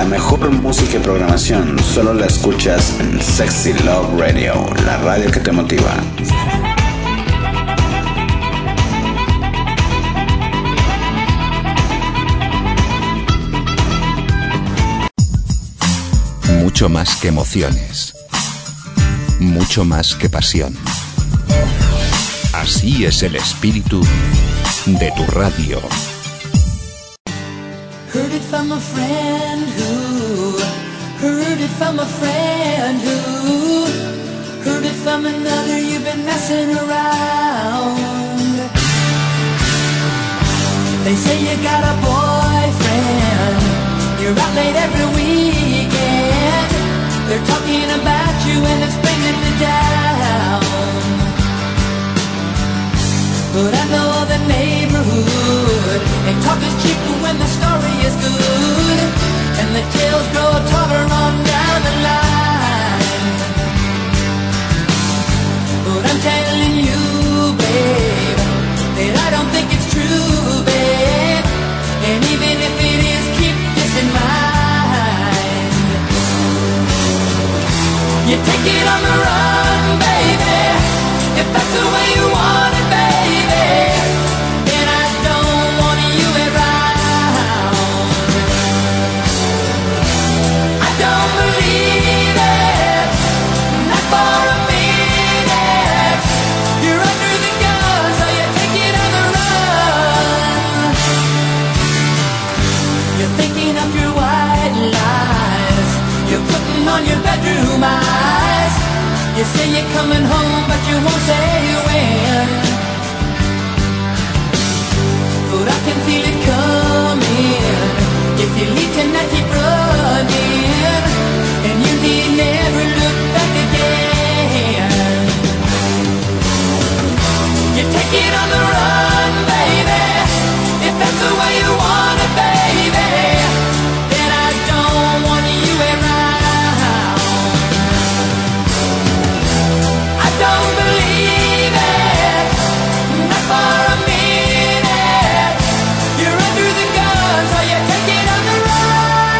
mejor música y programación solo la escuchas en Sexy Love Radio, la radio que te motiva. Mucho más que emociones, mucho más que pasión. Así es el espíritu de tu radio. Heard it from a friend who heard it from a friend who heard it from another. You've been messing around. They say you got a boyfriend, you're out late every weekend. They're talking about you and it's bringing me down. But I know the neighborhood, and talk is cheap when the story is good, and the tales grow taller on down the line. But I'm telling you, babe, that I don't think it's true, babe. And even if it is, keep this in mind. You take it on the run, baby, if that's the way you want it, baby. Then I don't want you around. I don't believe it, not for a minute. You're under the gun, so you take it on the run. You're thinking of your white lies, you're putting on your bedroom eyes. You say you're coming home, but you won't say when. But I can feel it coming. If you leave tonight, keep running, and you need never look back again. You take it on the run, baby, if that's the way you want it, baby. Then I don't want you around. I don't believe it, not for a minute. You're under the gun, so you take it on the run.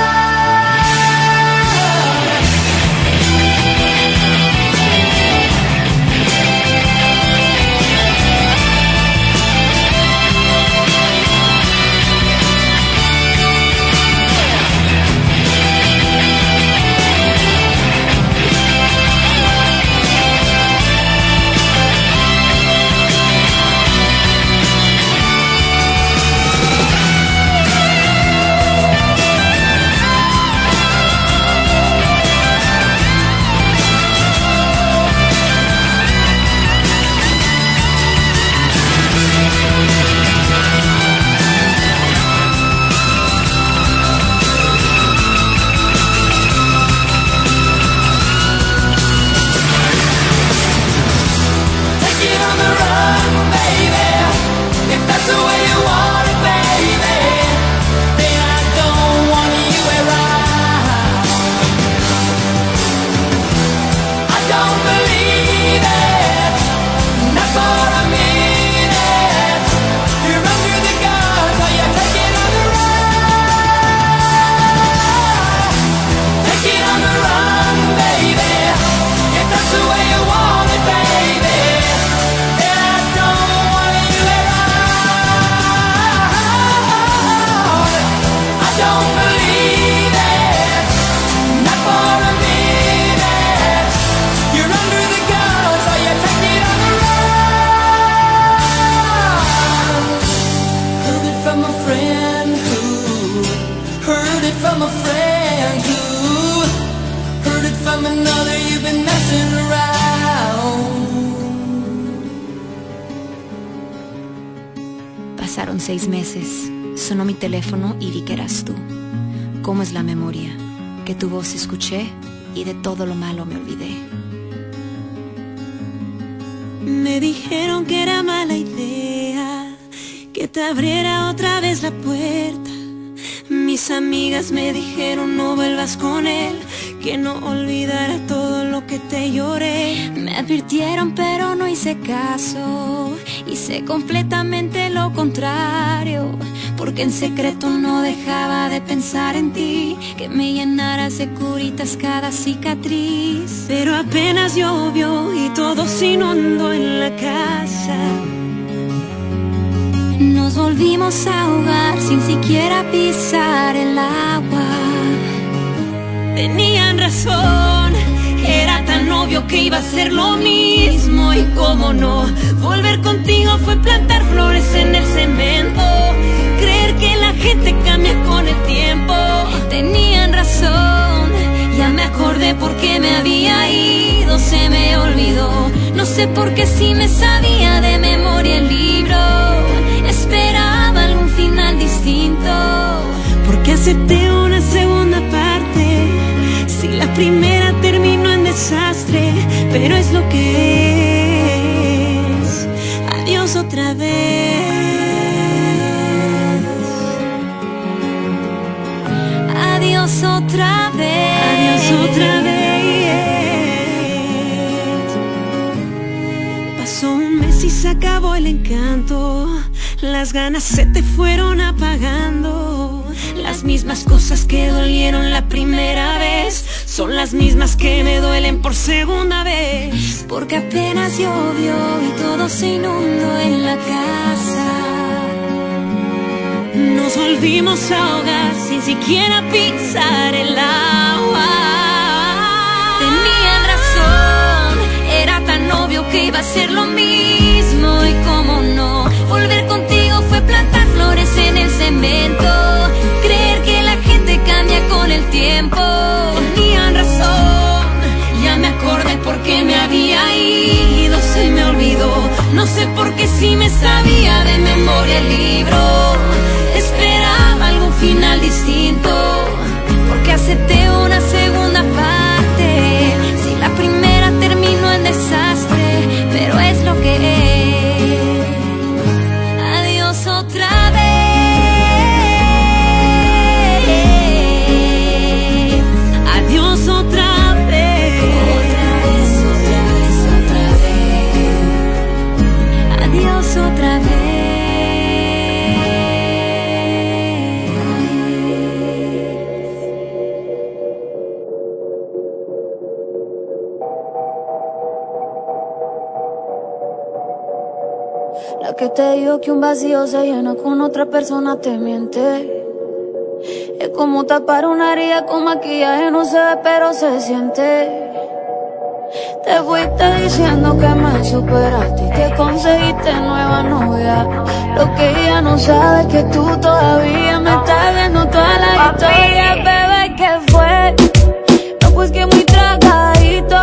Pasaron 6 meses, sonó mi teléfono y vi que eras tú. ¿Cómo es la memoria? Que tu voz escuché y de todo lo malo me olvidé. Me dijeron que era mala idea que te abriera otra vez la puerta. Mis amigas me dijeron no vuelvas con él, que no olvidara todo lo que te lloré. Me advirtieron pero no hice caso. Hice completamente lo contrario, porque en secreto no dejaba de pensar en ti, que me llenaras de curitas cada cicatriz. Pero apenas llovió y todo se inundó en la casa. Nos volvimos a ahogar sin siquiera pisar el agua. Tenían razón, era tan obvio que iba a ser lo mismo. Y cómo no, volver contigo fue plantar flores en el cemento. Creer que la gente cambia con el tiempo. Tenían razón, ya me acordé por qué me había ido. Se me olvidó, no sé por qué si me sabía de memoria el libro. Esperaba algún final distinto. Porque acepté una segunda parte, si la primera terminó en desastre. Pero es lo que es. Adiós otra vez. Adiós otra vez. Adiós otra vez. Pasó un mes y se acabó el encanto. Las ganas se te fueron apagando. Las mismas cosas que dolieron la primera vez son las mismas que me duelen por segunda vez. Porque apenas llovió y todo se inundó en la casa. Nos volvimos a ahogar sin siquiera pisar el agua. Tenían razón, era tan obvio que iba a ser lo mismo. Y cómo no, volver contigo fue plantar flores en el cemento. Creer que la gente cambia con el tiempo. Tenían razón, ya me acordé por qué me había ido. Se me olvidó, no sé por qué si me sabía de memoria el libro. Esperaba algún final distinto, porque acepté una segunda parte. Si la primera terminó en desastre, pero es lo que es. Adiós otra vez. Adiós otra vez. Adiós otra vez. La que te dijo que un vacío se llena con otra persona te miente. Es como tapar una herida con maquillaje, no se ve pero se siente. Te fuiste diciendo que me superaste y que conseguiste nueva novia. Lo que ella no sabe es que tú todavía me estás viendo toda la historia. Bebé, ¿qué fue? No, pues que muy tragadito.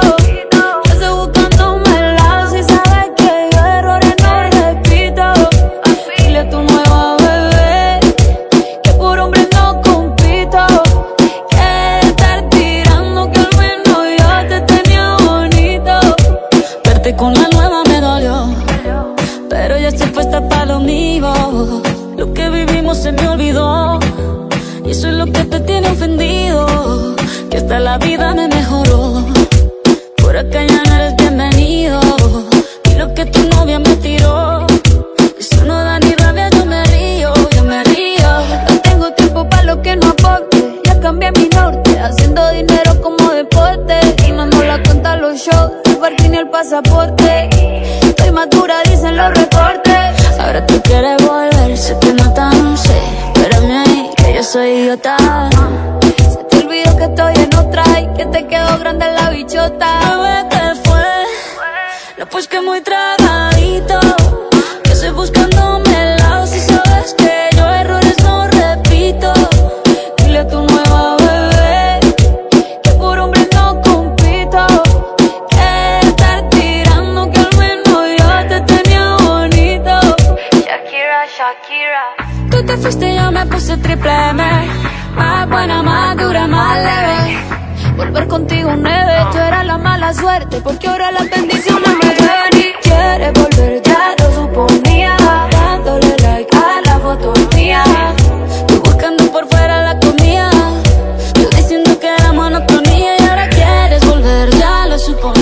Con la nueva me dolió, pero ya estoy puesta para lo mío. Lo que vivimos se me olvidó, y eso es lo que te tiene ofendido. Que hasta la vida me mejoró, por acá ya no eres bienvenido. Y lo que tu novia me tiró, eso no da ni rabia, yo me río, yo me río. No tengo tiempo para lo que no aporte, ya cambié mi norte, haciendo dinero como deporte. Y mando la cuenta a los shows, el parking y el pasaporte. Estoy madura, dicen los recortes. Ahora tú quieres volver, sé que no tan sé. Espérame ahí, que yo soy idiota. Se te olvidó que estoy en otra y que te quedó grande la bichota. Bebé, ¿qué fue? No, pues que muy tragadito, que estoy buscándome el lado. Si sabes que yo errores no repito. Dile a tu nueva bebé que por hombre no compito. Que estar tirando, que al menos yo te tenía bonito. Shakira, Shakira. Tú te fuiste, yo me puse triple M. Más buena, más dura, más leve. Volver contigo nueve, tú eras la mala suerte, porque ahora las bendiciones me ven. Y quieres volver, ya lo suponía, dándole like a la foto mía. Tú buscando por fuera la comida, yo diciendo que era monotonía. Y ahora quieres volver, ya lo suponía.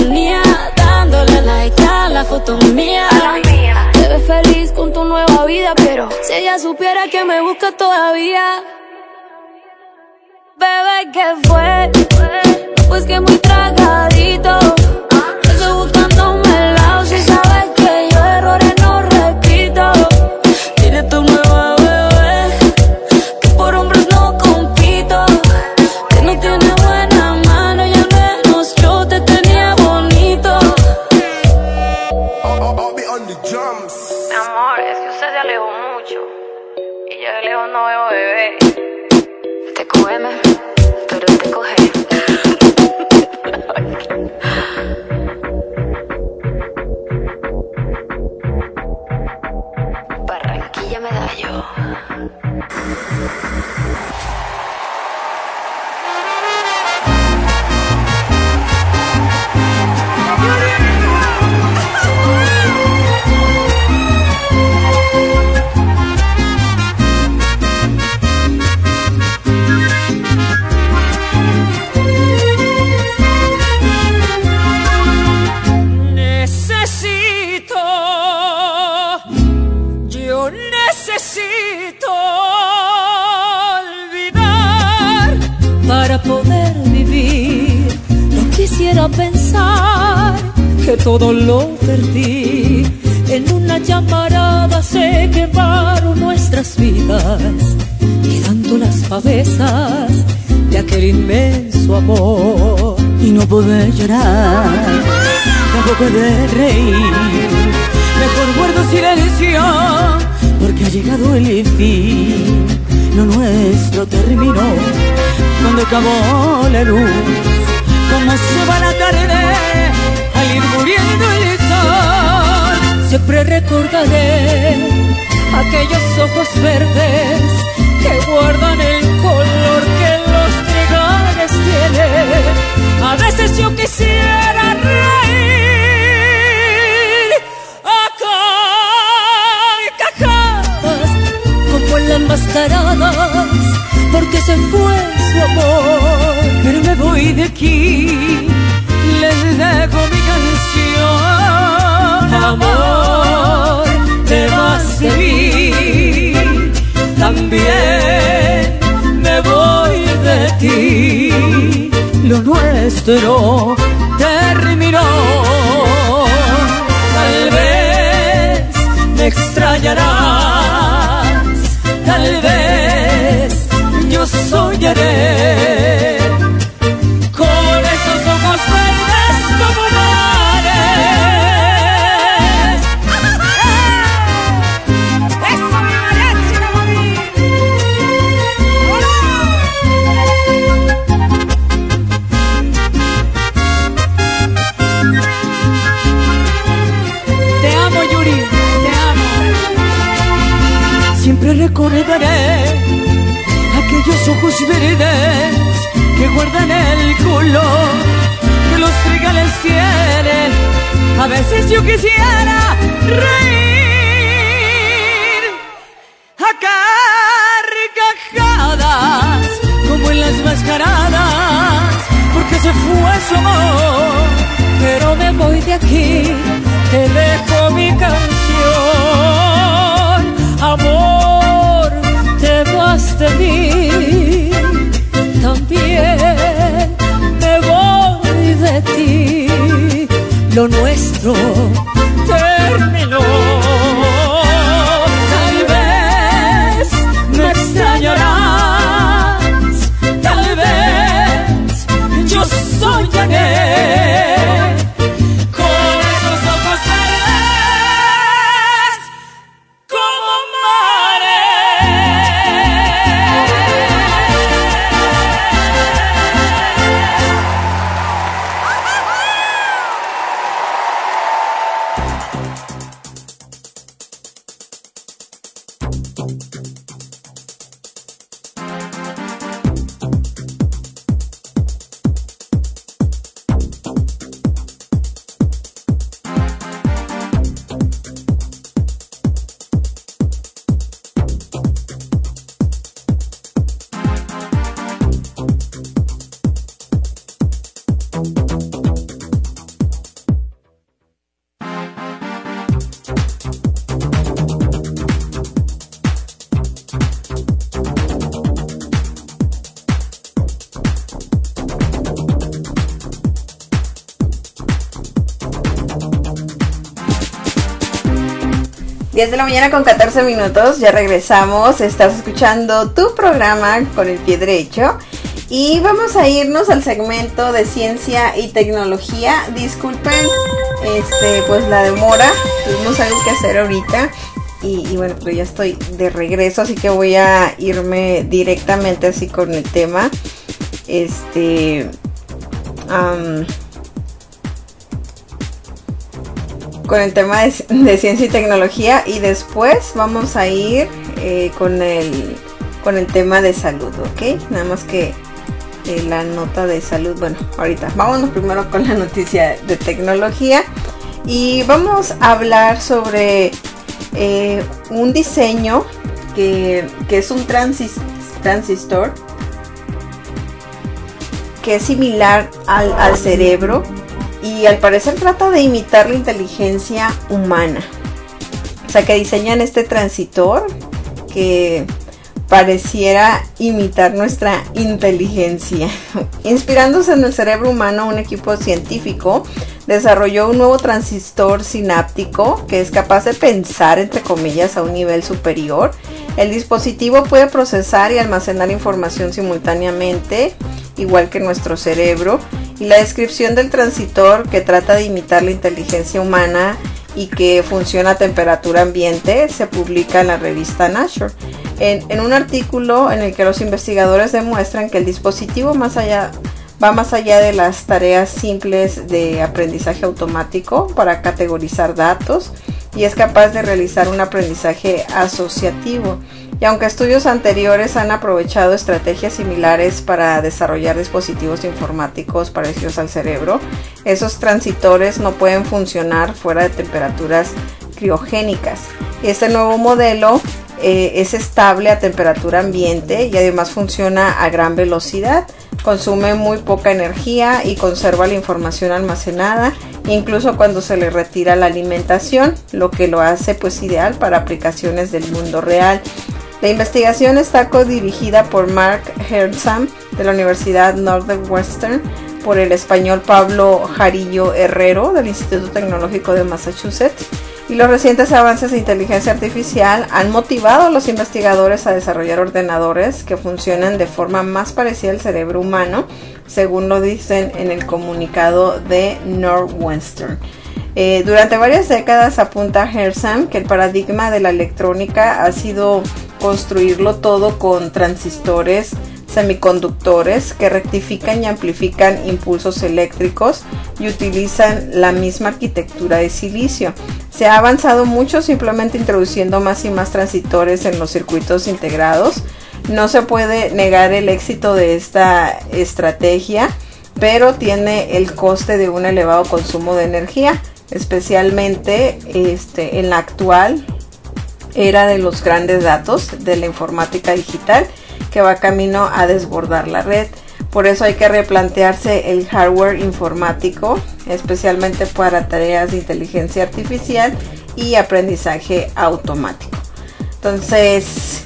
ella supiera que me busca todavía. Bebé, ¿qué fue? No, pues que muy tragadito. Estoy buscándome el lado. Si sabes que yo errores no repito. Dile tu nueva bebé que por hombres no compito. Que no tiene buena mano y al menos yo te tenía bonito. Mi amor, es que usted se alejó mucho y yo de lejos no veo bebé. Te cógeme, pero te coge. Barranquilla Medallo. Yo necesito olvidar para poder vivir. No quisiera pensar que todo lo perdí. En una llamarada se quemaron nuestras vidas, quedando las pavesas de aquel inmenso amor. Y no poder llorar, tampoco de reír. Mejor guardo silencio, porque ha llegado el fin. Lo nuestro terminó cuando acabó la luz. Como se va la tarde al ir muriendo el sol. Siempre recordaré aquellos ojos verdes que guardan el color que los trigales tienen. A veces yo quisiera reír enmascaradas, porque se fue su amor. Pero me voy de aquí, les dejo mi canción. Amor, te vas de mí, también me voy de ti. Lo nuestro terminó. Tal vez me extrañarás, tal vez yo soñaré con esos ojos verdes como mares. ¡Eso me merece, mami! Te amo, Yuri, te amo. Siempre recordaré aquellos ojos verdes que guardan el color que los trigales tienen. A veces yo quisiera reír a carcajadas como en las mascaradas, porque se fue su amor. Pero me voy de aquí, te dejo mi canción. Amor, te vas de mí, también me voy de ti. Lo nuestro terminó. Tal vez me extrañarás, tal vez yo soñaré con esos ojos verdes como 10 de la mañana con 14 minutos, ya regresamos. Estás escuchando tu programa Con el Pie Derecho. Y vamos a irnos al segmento de ciencia y tecnología. Disculpen, pues la demora. Tuvimos algo que hacer ahorita. Y bueno, pero ya estoy de regreso, así que voy a irme directamente así con el tema. Con el tema de ciencia y tecnología, y después vamos a ir con el tema de salud, ¿ok? Nada más que la nota de salud, bueno, ahorita vámonos primero con la noticia de tecnología, y vamos a hablar sobre un diseño que es un transistor que es similar al cerebro, y al parecer trata de imitar la inteligencia humana. O sea, que diseñan este transistor que pareciera imitar nuestra inteligencia. Inspirándose en el cerebro humano, un equipo científico desarrolló un nuevo transistor sináptico que es capaz de pensar, entre comillas, a un nivel superior. El dispositivo puede procesar y almacenar información simultáneamente, igual que nuestro cerebro. Y la descripción del transistor, que trata de imitar la inteligencia humana y que funciona a temperatura ambiente, se publica en la revista Nature. En un artículo en el que los investigadores demuestran que el dispositivo va más allá de las tareas simples de aprendizaje automático para categorizar datos, y es capaz de realizar un aprendizaje asociativo. Y aunque estudios anteriores han aprovechado estrategias similares para desarrollar dispositivos informáticos parecidos al cerebro, esos transistores no pueden funcionar fuera de temperaturas criogénicas. Este nuevo modelo es estable a temperatura ambiente y además funciona a gran velocidad, consume muy poca energía y conserva la información almacenada incluso cuando se le retira la alimentación, lo que lo hace pues ideal para aplicaciones del mundo real. La investigación está codirigida por Mark Hersam de la Universidad Northwestern, por el español Pablo Jarillo Herrero del Instituto Tecnológico de Massachusetts, y los recientes avances de inteligencia artificial han motivado a los investigadores a desarrollar ordenadores que funcionan de forma más parecida al cerebro humano, según lo dicen en el comunicado de Northwestern. Durante varias décadas, apunta Hersam, que el paradigma de la electrónica ha sido construirlo todo con transistores semiconductores que rectifican y amplifican impulsos eléctricos y utilizan la misma arquitectura de silicio. Se ha avanzado mucho simplemente introduciendo más y más transistores en los circuitos integrados. No se puede negar el éxito de esta estrategia, pero tiene el coste de un elevado consumo de energía, especialmente en la actual era de los grandes datos de la informática digital, que va camino a desbordar la red. Por eso hay que replantearse el hardware informático, especialmente para tareas de inteligencia artificial y aprendizaje automático. Entonces,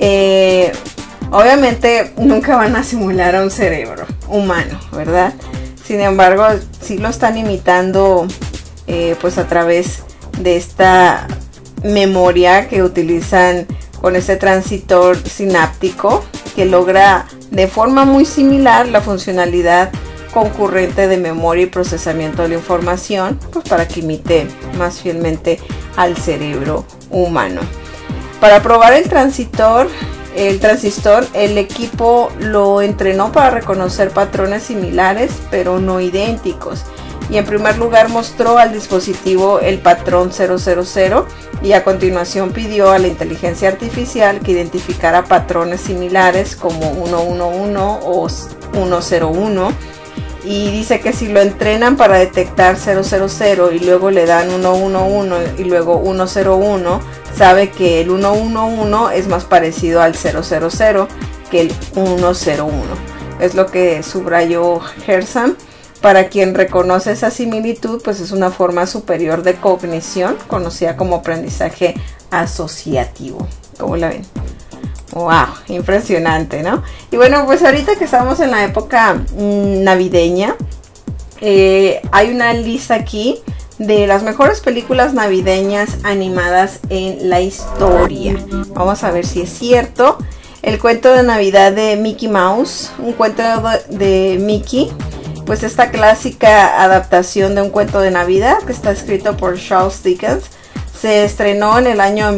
obviamente nunca van a simular a un cerebro humano, ¿verdad? Sin embargo, sí lo están imitando pues a través de esta memoria que utilizan con este transistor sináptico, que logra de forma muy similar la funcionalidad concurrente de memoria y procesamiento de la información, pues para que imite más fielmente al cerebro humano. Para probar el transistor, el equipo lo entrenó para reconocer patrones similares pero no idénticos, y en primer lugar mostró al dispositivo el patrón 000 y a continuación pidió a la inteligencia artificial que identificara patrones similares como 111 o 101, y dice que si lo entrenan para detectar 000 y luego le dan 111 y luego 101, sabe que el 111 es más parecido al 000 que el 101. Es lo que subrayó Hersam. Para quien reconoce esa similitud, pues es una forma superior de cognición, conocida como aprendizaje asociativo. ¿Cómo la ven? ¡Wow! Impresionante, ¿no? Y bueno, pues ahorita que estamos en la época navideña, hay una lista aquí de las mejores películas navideñas animadas en la historia. Vamos a ver si es cierto. El cuento de Navidad de Mickey Mouse, un cuento de Mickey, pues esta clásica adaptación de un cuento de Navidad que está escrito por Charles Dickens, se estrenó en el año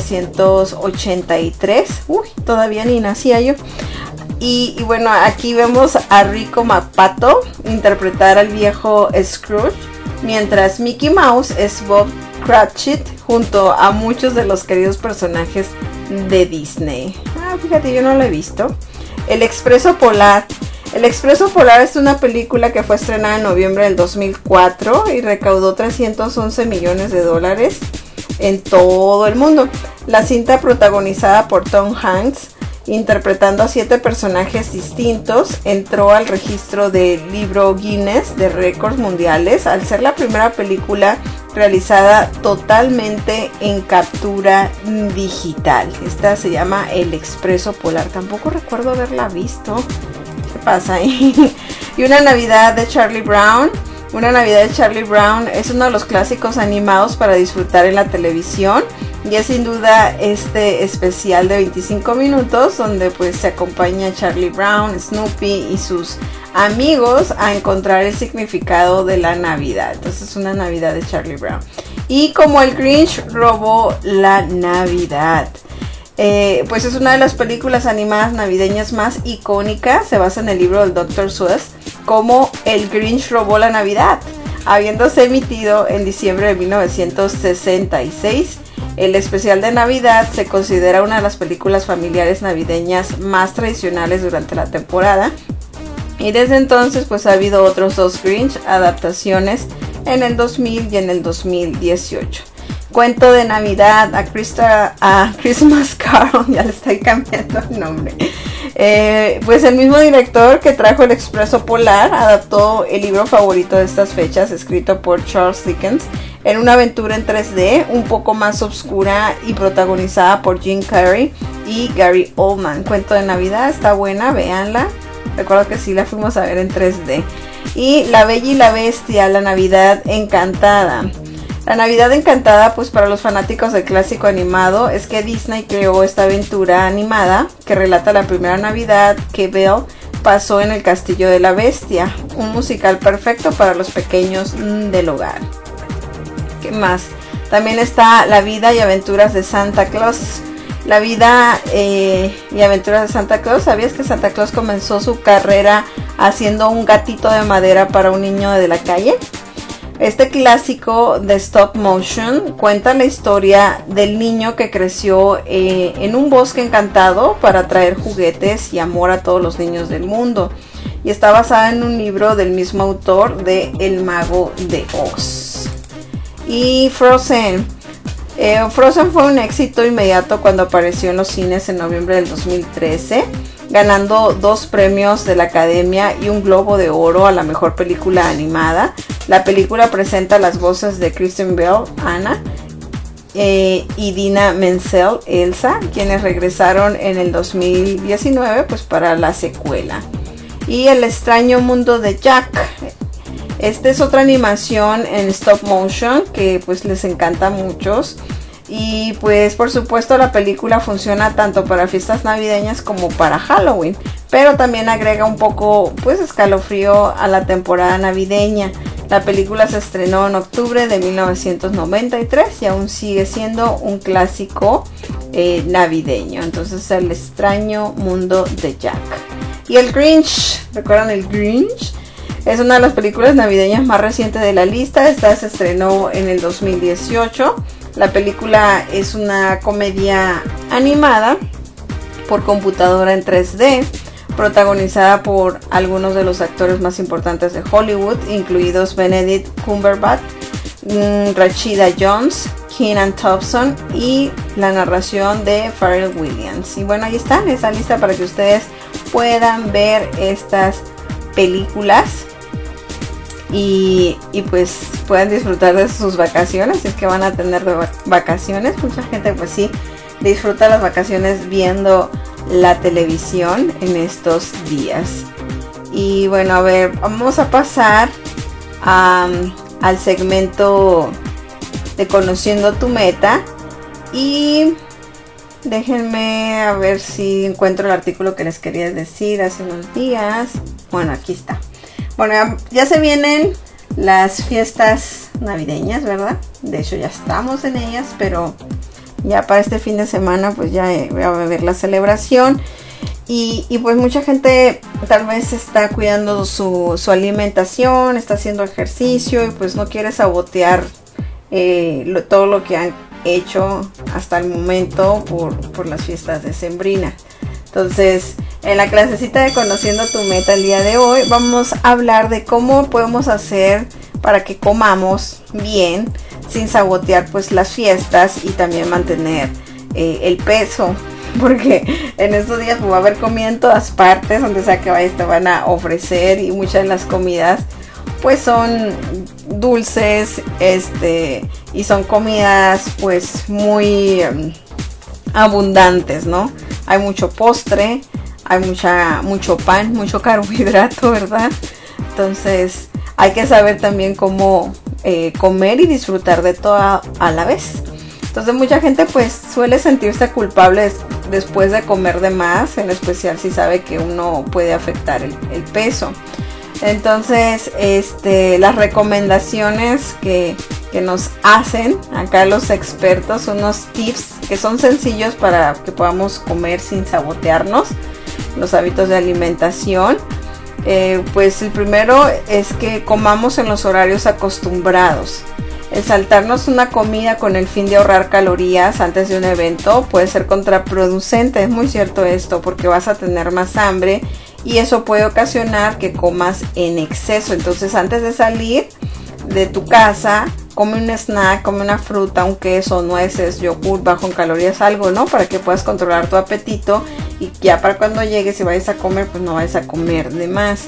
1983. Uy, todavía ni nacía yo. Y bueno, aquí vemos a Rico Mapato interpretar al viejo Scrooge, mientras Mickey Mouse es Bob Cratchit junto a muchos de los queridos personajes de Disney. Fíjate, yo no lo he visto. El Expreso Polar. El Expreso Polar es una película que fue estrenada en noviembre del 2004 y recaudó $311 millones en todo el mundo. La cinta, protagonizada por Tom Hanks, interpretando a 7 personajes distintos, entró al registro del libro Guinness de récords mundiales al ser la primera película realizada totalmente en captura digital. Esta se llama El Expreso Polar. Tampoco recuerdo haberla visto. ¿Qué pasa ahí? Y Una Navidad de Charlie Brown. Una Navidad de Charlie Brown es uno de los clásicos animados para disfrutar en la televisión. Y es sin duda este especial de 25 minutos donde pues se acompaña a Charlie Brown, Snoopy y sus amigos a encontrar el significado de la Navidad. Entonces es Una Navidad de Charlie Brown. Y Como el Grinch robó la Navidad. Pues es una de las películas animadas navideñas más icónicas. Se basa en el libro del Dr. Seuss, Como el Grinch robó la Navidad, habiéndose emitido en diciembre de 1966. El especial de Navidad se considera una de las películas familiares navideñas más tradicionales durante la temporada. Y desde entonces pues ha habido otros 2 Grinch adaptaciones en el 2000 y en el 2018. Cuento de Navidad, a Christmas Carol, ya le estoy cambiando el nombre. Pues el mismo director que trajo El Expreso Polar adaptó el libro favorito de estas fechas, escrito por Charles Dickens, en una aventura en 3D un poco más oscura y protagonizada por Jim Carrey y Gary Oldman. Cuento de Navidad, está buena, véanla. Recuerdo que sí la fuimos a ver en 3D. Y La Bella y la Bestia, la Navidad Encantada. La Navidad Encantada, pues para los fanáticos del clásico animado, es que Disney creó esta aventura animada que relata la primera Navidad que Belle pasó en el Castillo de la Bestia, un musical perfecto para los pequeños del hogar. ¿Qué más? También está La Vida y Aventuras de Santa Claus. La Vida y Aventuras de Santa Claus. ¿Sabías que Santa Claus comenzó su carrera haciendo un gatito de madera para un niño de la calle? Este clásico de stop motion cuenta la historia del niño que creció en un bosque encantado para traer juguetes y amor a todos los niños del mundo. Y está basada en un libro del mismo autor de El Mago de Oz. Y Frozen. Frozen fue un éxito inmediato cuando apareció en los cines en noviembre del 2013, ganando 2 premios de la Academia y un Globo de Oro a la mejor película animada. La película presenta las voces de Kristen Bell, Anna, y Idina Menzel, Elsa, quienes regresaron en el 2019 pues para la secuela. Y El extraño mundo de Jack. Esta es otra animación en stop motion que pues les encanta a muchos. Y pues por supuesto la película funciona tanto para fiestas navideñas como para Halloween, pero también agrega un poco pues escalofrío a la temporada navideña. La película se estrenó en octubre de 1993 y aún sigue siendo un clásico navideño. Entonces, El extraño mundo de Jack. Y El Grinch, ¿recuerdan El Grinch? Es una de las películas navideñas más recientes de la lista. Esta se estrenó en el 2018. La película es una comedia animada por computadora en 3D, protagonizada por algunos de los actores más importantes de Hollywood, incluidos Benedict Cumberbatch, Rashida Jones, Kenan Thompson y la narración de Pharrell Williams. Y bueno, ahí están, esa lista para que ustedes puedan ver estas películas y pues puedan disfrutar de sus vacaciones, si es que van a tener vacaciones. Mucha gente pues sí disfruta las vacaciones viendo la televisión en estos días. Y bueno, a ver, vamos a pasar a al segmento de Conociendo tu Meta. Y déjenme a ver si encuentro el artículo que les quería decir hace unos días. Bueno, aquí está. Bueno, ya se vienen las fiestas navideñas, ¿verdad? De hecho ya estamos en ellas, pero ya para este fin de semana pues ya va a haber la celebración. Y pues mucha gente tal vez está cuidando su alimentación, está haciendo ejercicio y pues no quiere sabotear todo lo que han hecho hasta el momento por las fiestas decembrinas. Entonces, en la clasecita de Conociendo tu Meta el día de hoy vamos a hablar de cómo podemos hacer para que comamos bien sin sabotear pues las fiestas y también mantener el peso, porque en estos días va a haber comida en todas partes, donde sea que vayas te van a ofrecer, y muchas de las comidas pues son dulces, y son comidas pues muy abundantes, ¿no? Hay mucho postre, hay mucho pan, mucho carbohidrato, ¿verdad? Entonces hay que saber también cómo comer y disfrutar de todo a la vez. Entonces mucha gente pues suele sentirse culpable después de comer de más, en especial si sabe que uno puede afectar el peso. Entonces las recomendaciones que nos hacen acá los expertos, unos tips que son sencillos para que podamos comer sin sabotearnos los hábitos de alimentación. Pues el primero es que comamos en los horarios acostumbrados. El saltarnos una comida con el fin de ahorrar calorías antes de un evento puede ser contraproducente. Es muy cierto esto, porque vas a tener más hambre y eso puede ocasionar que comas en exceso. Entonces, antes de salir de tu casa, come un snack, come una fruta, un queso, nueces, yogur bajo en calorías, algo, ¿no? Para que puedas controlar tu apetito y ya para cuando llegues y vayas a comer, pues no vayas a comer de más.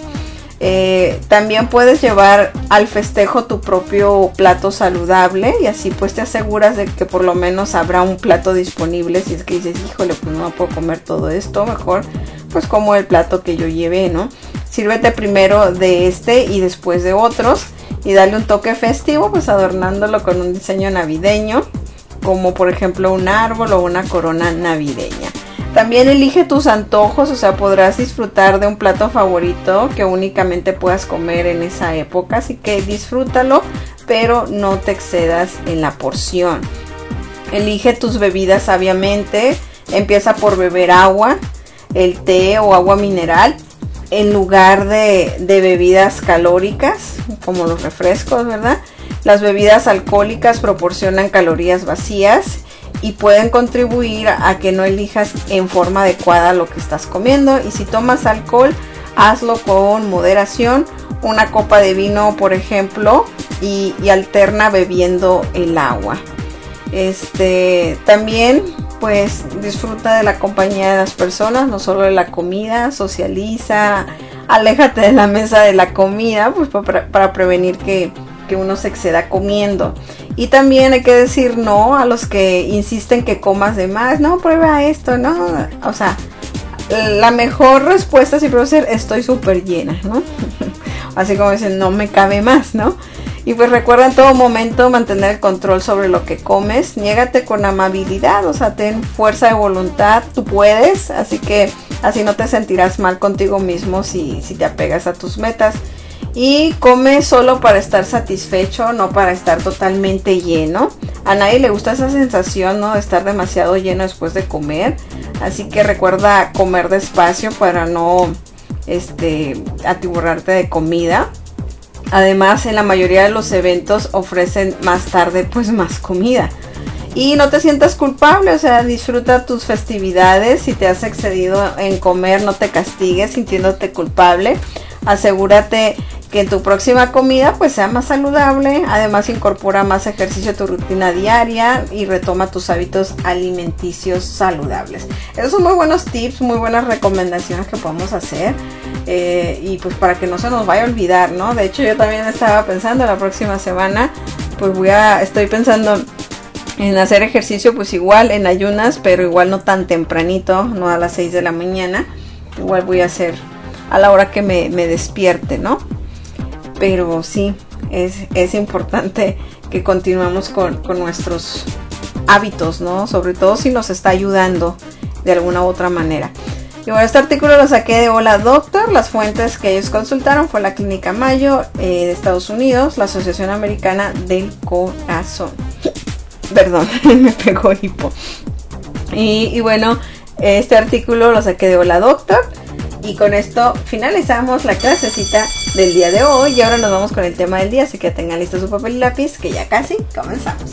También puedes llevar al festejo tu propio plato saludable, y así pues te aseguras de que por lo menos habrá un plato disponible. Si es que dices, híjole, pues no puedo comer todo esto, mejor pues como el plato que yo llevé, ¿no? Sírvete primero de y después de otros, y dale un toque festivo, pues adornándolo con un diseño navideño, como por ejemplo un árbol o una corona navideña. También elige tus antojos, o sea, podrás disfrutar de un plato favorito que únicamente puedas comer en esa época, así que disfrútalo, pero no te excedas en la porción. Elige tus bebidas sabiamente, empieza por beber agua, el té o agua mineral, en lugar de bebidas calóricas, como los refrescos, ¿verdad? Las bebidas alcohólicas proporcionan calorías vacías y pueden contribuir a que no elijas en forma adecuada lo que estás comiendo. Y si tomas alcohol, hazlo con moderación, una copa de vino por ejemplo, y alterna bebiendo el agua. También pues disfruta de la compañía de las personas, no solo de la comida, socializa, aléjate de la mesa de la comida, pues para prevenir que uno se exceda comiendo. Y también hay que decir no a los que insisten que comas de más. No, prueba esto, no. O sea, la mejor respuesta siempre va a ser estoy súper llena, ¿no? Así como dicen, no me cabe más, ¿no? Y pues recuerda en todo momento mantener el control sobre lo que comes. Niégate con amabilidad, o sea, ten fuerza de voluntad, tú puedes. Así que así no te sentirás mal contigo mismo si te apegas a tus metas. Y come solo para estar satisfecho, no para estar totalmente lleno. A nadie le gusta esa sensación, ¿no?, de estar demasiado lleno después de comer. Así que recuerda comer despacio para no atiborrarte de comida. Además, en la mayoría de los eventos ofrecen más tarde pues más comida. Y no te sientas culpable, o sea, disfruta tus festividades. Si te has excedido en comer, no te castigues sintiéndote culpable. Asegúrate que en tu próxima comida pues sea más saludable. Además, incorpora más ejercicio a tu rutina diaria y retoma tus hábitos alimenticios saludables. Esos son muy buenos tips, muy buenas recomendaciones que podemos hacer, y pues para que no se nos vaya a olvidar, ¿no? De hecho, yo también estaba pensando la próxima semana, pues estoy pensando en hacer ejercicio, pues igual en ayunas, pero igual no tan tempranito, no a las 6 de la mañana. Igual voy a hacer a la hora que me despierte, ¿no? Pero sí, es importante que continuemos con nuestros hábitos, ¿no? Sobre todo si nos está ayudando de alguna u otra manera. Y bueno, este artículo lo saqué de Hola Doctor. Las fuentes que ellos consultaron fue la Clínica Mayo de Estados Unidos, la Asociación Americana del Corazón. Perdón, me pegó hipo. Y bueno, este artículo lo saqué de Hola Doctor. Y con esto finalizamos la clasecita del día de hoy. Y ahora nos vamos con el tema del día. Así que tengan listo su papel y lápiz, que ya casi comenzamos.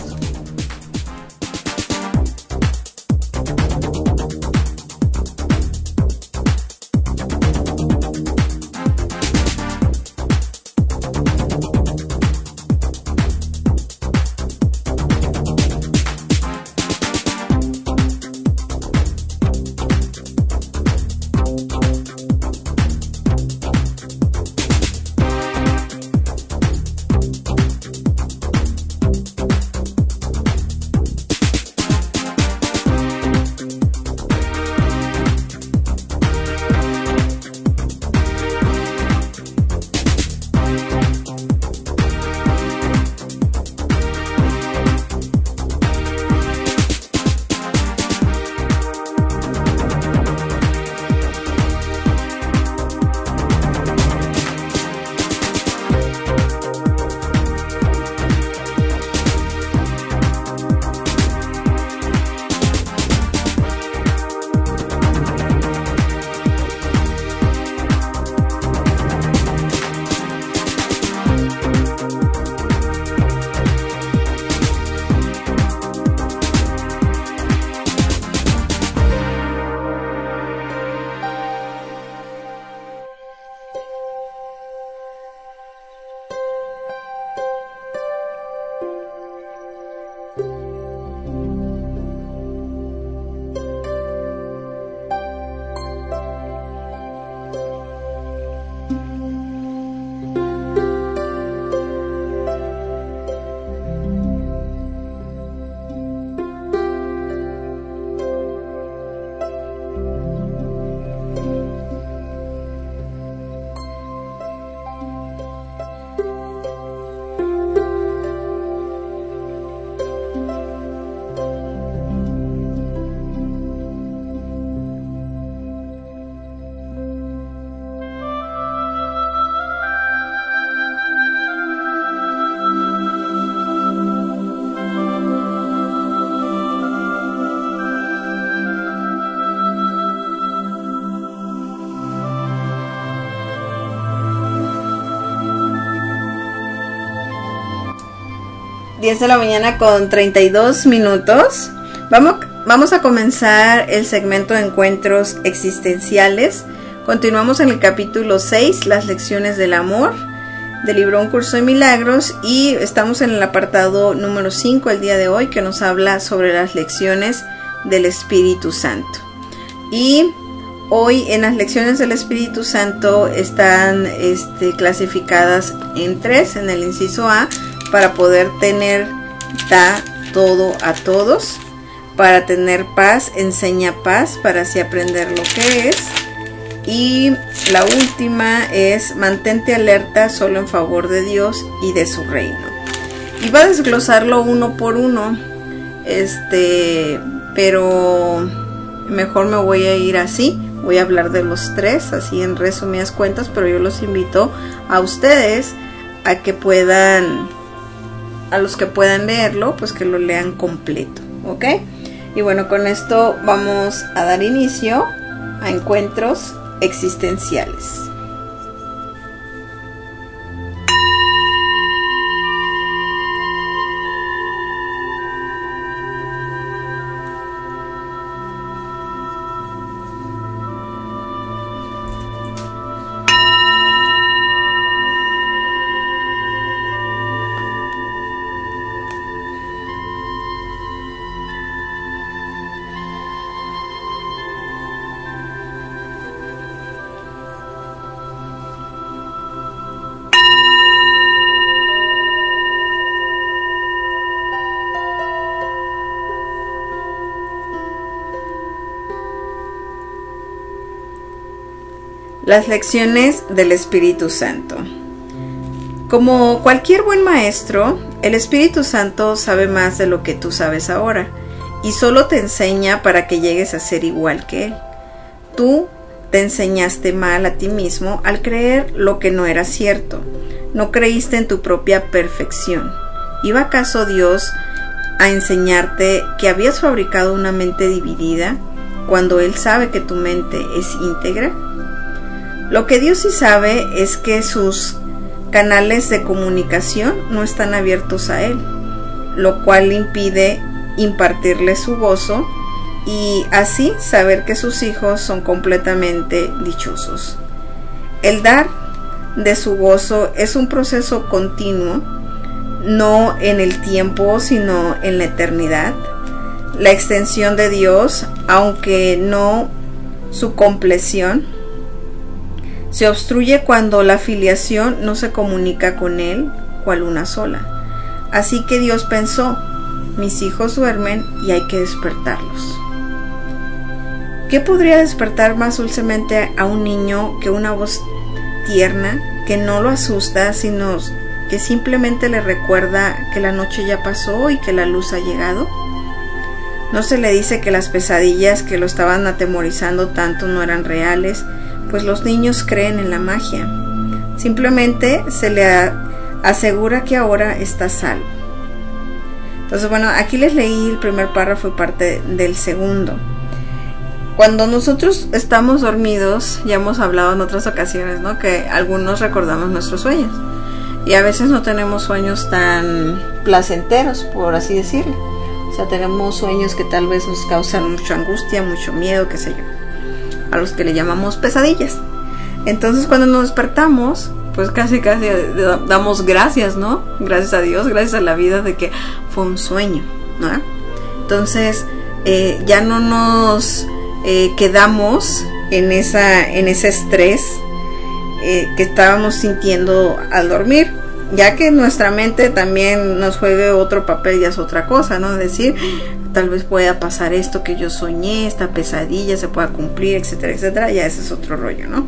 De la mañana con 32 minutos. Vamos a comenzar el segmento de encuentros existenciales. Continuamos en el capítulo 6, las lecciones del amor, del libro Un Curso de Milagros, y estamos en el apartado número 5 el día de hoy, que nos habla sobre las lecciones del Espíritu Santo. Y hoy en las lecciones del Espíritu Santo están clasificadas en 3, en el inciso A, para poder tener, da todo a todos. Para tener paz, enseña paz, para así aprender lo que es. Y la última es, mantente alerta solo en favor de Dios y de su reino. Y va a desglosarlo uno por uno, pero mejor me voy a ir así. Voy a hablar de los 3, así en resumidas cuentas, pero yo los invito a ustedes a que puedan, a los que puedan leerlo, pues que lo lean completo, ¿ok? Y bueno, con esto vamos a dar inicio a encuentros existenciales. Las lecciones del Espíritu Santo. Como cualquier buen maestro, el Espíritu Santo sabe más de lo que tú sabes ahora y solo te enseña para que llegues a ser igual que Él. Tú te enseñaste mal a ti mismo al creer lo que no era cierto. No creíste en tu propia perfección. ¿Iba acaso Dios a enseñarte que habías fabricado una mente dividida cuando Él sabe que tu mente es íntegra? Lo que Dios sí sabe es que sus canales de comunicación no están abiertos a Él, lo cual le impide impartirle su gozo y así saber que sus hijos son completamente dichosos. El dar de su gozo es un proceso continuo, no en el tiempo, sino en la eternidad. La extensión de Dios, aunque no su compleción, se obstruye cuando la filiación no se comunica con Él cual una sola. Así que Dios pensó, mis hijos duermen y hay que despertarlos. ¿Qué podría despertar más dulcemente a un niño que una voz tierna que no lo asusta, sino que simplemente le recuerda que la noche ya pasó y que la luz ha llegado? No se le dice que las pesadillas que lo estaban atemorizando tanto no eran reales, pues los niños creen en la magia. Simplemente se le asegura que ahora está salvo. Entonces, bueno, aquí les leí el primer párrafo y parte del segundo. Cuando nosotros estamos dormidos, ya hemos hablado en otras ocasiones, ¿no?, que algunos recordamos nuestros sueños. Y a veces no tenemos sueños tan placenteros, por así decirlo. O sea, tenemos sueños que tal vez nos causan mucha angustia, mucho miedo, qué sé yo, a los que le llamamos pesadillas. Entonces, cuando nos despertamos, pues casi damos gracias, ¿no? Gracias a Dios, gracias a la vida de que fue un sueño, ¿no? Entonces, ya no nos quedamos en ese estrés que estábamos sintiendo al dormir, ya que nuestra mente también nos juegue otro papel, ya es otra cosa, ¿no? Es decir, tal vez pueda pasar esto que yo soñé, esta pesadilla se pueda cumplir, etcétera, etcétera, ya ese es otro rollo, ¿no?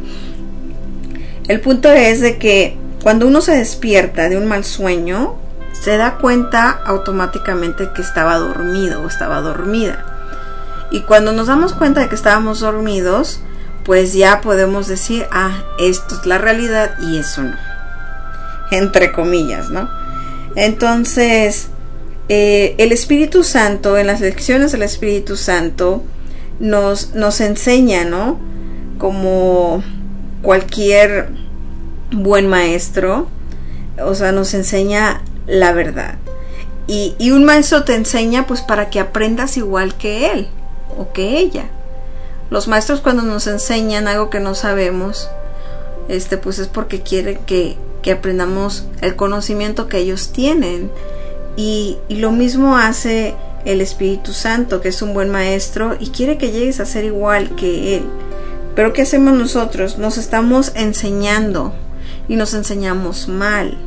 El punto es de que cuando uno se despierta de un mal sueño, se da cuenta automáticamente que estaba dormido o estaba dormida. Y cuando nos damos cuenta de que estábamos dormidos, pues ya podemos decir, esto es la realidad y eso no. Entre comillas, ¿no? Entonces, el Espíritu Santo, en las lecciones del Espíritu Santo, nos enseña, ¿no? Como cualquier buen maestro, o sea, nos enseña la verdad. Y un maestro te enseña pues para que aprendas igual que él o que ella. Los maestros, cuando nos enseñan algo que no sabemos, pues es porque quieren que aprendamos el conocimiento que ellos tienen. Y lo mismo hace el Espíritu Santo, que es un buen maestro y quiere que llegues a ser igual que él. Pero ¿qué hacemos nosotros? Nos estamos enseñando y nos enseñamos mal.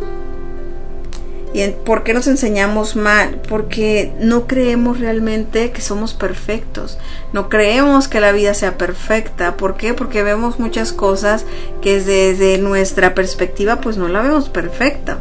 ¿Y por qué nos enseñamos mal? Porque no creemos realmente que somos perfectos. No creemos que la vida sea perfecta. ¿Por qué? Porque vemos muchas cosas que desde nuestra perspectiva pues no la vemos perfecta.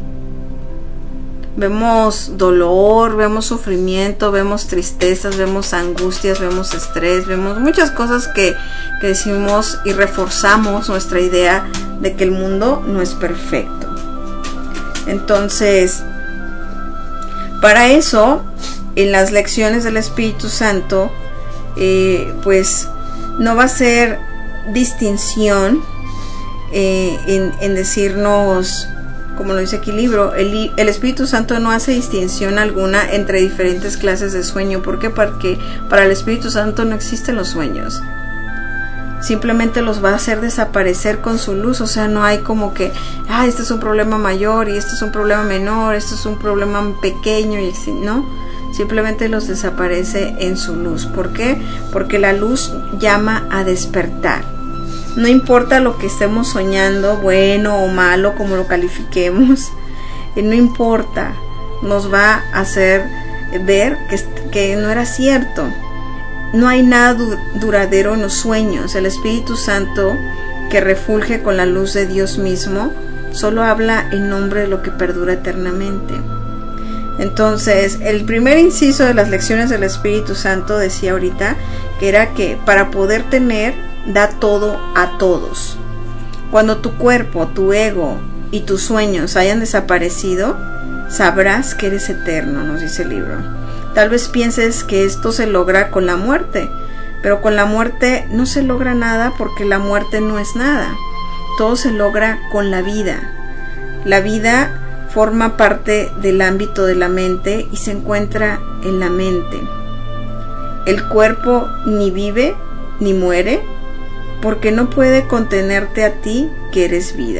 Vemos dolor, vemos sufrimiento, vemos tristezas, vemos angustias, vemos estrés, vemos muchas cosas que decimos y reforzamos nuestra idea de que el mundo no es perfecto. Entonces, para eso, en las lecciones del Espíritu Santo, pues no va a ser distinción en decirnos, como lo dice aquí el libro, el Espíritu Santo no hace distinción alguna entre diferentes clases de sueño. ¿Por qué? Porque para el Espíritu Santo no existen los sueños. Simplemente los va a hacer desaparecer con su luz. O sea, no hay como que, este es un problema mayor y este es un problema menor, esto es un problema pequeño, y no, simplemente los desaparece en su luz. ¿Por qué? Porque la luz llama a despertar. No importa lo que estemos soñando, bueno o malo, como lo califiquemos, no importa, nos va a hacer ver que no era cierto. No hay nada duradero en los sueños. El Espíritu Santo, que refulge con la luz de Dios mismo, solo habla en nombre de lo que perdura eternamente. Entonces, el primer inciso de las lecciones del Espíritu Santo decía ahorita que era que para poder tener, da todo a todos. Cuando tu cuerpo, tu ego y tus sueños hayan desaparecido, sabrás que eres eterno, nos dice el libro. Tal vez pienses que esto se logra con la muerte, pero con la muerte no se logra nada, porque la muerte no es nada. Todo se logra con la vida. La vida forma parte del ámbito de la mente y se encuentra en la mente. El cuerpo ni vive ni muere, porque no puede contenerte a ti, que eres vida.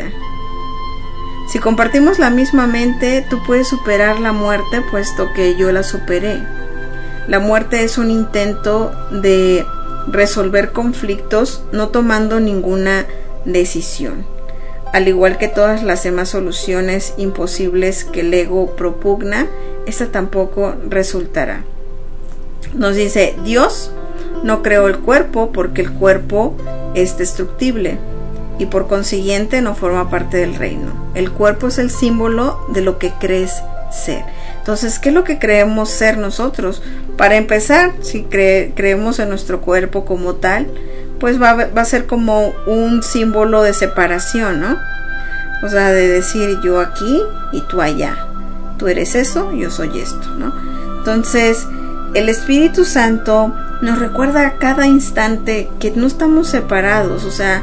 Si compartimos la misma mente, tú puedes superar la muerte, puesto que yo la superé. La muerte es un intento de resolver conflictos no tomando ninguna decisión. Al igual que todas las demás soluciones imposibles que el ego propugna, esta tampoco resultará. Nos dice, Dios no creó el cuerpo porque el cuerpo es destructible y por consiguiente no forma parte del reino. El cuerpo es el símbolo de lo que crees ser. Entonces, ¿qué es lo que creemos ser nosotros? Para empezar, si creemos en nuestro cuerpo como tal, pues va a ser como un símbolo de separación, ¿no? O sea, de decir yo aquí y tú allá. Tú eres eso, yo soy esto, ¿no? Entonces, el Espíritu Santo nos recuerda a cada instante que no estamos separados, o sea,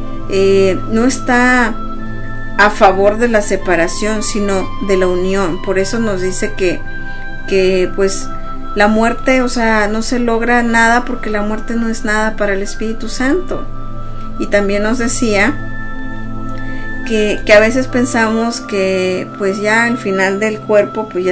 no está a favor de la separación, sino de la unión. Por eso nos dice que pues la muerte, o sea, no se logra nada, porque la muerte no es nada para el Espíritu Santo. Y también nos decía que a veces pensamos que pues ya el final del cuerpo pues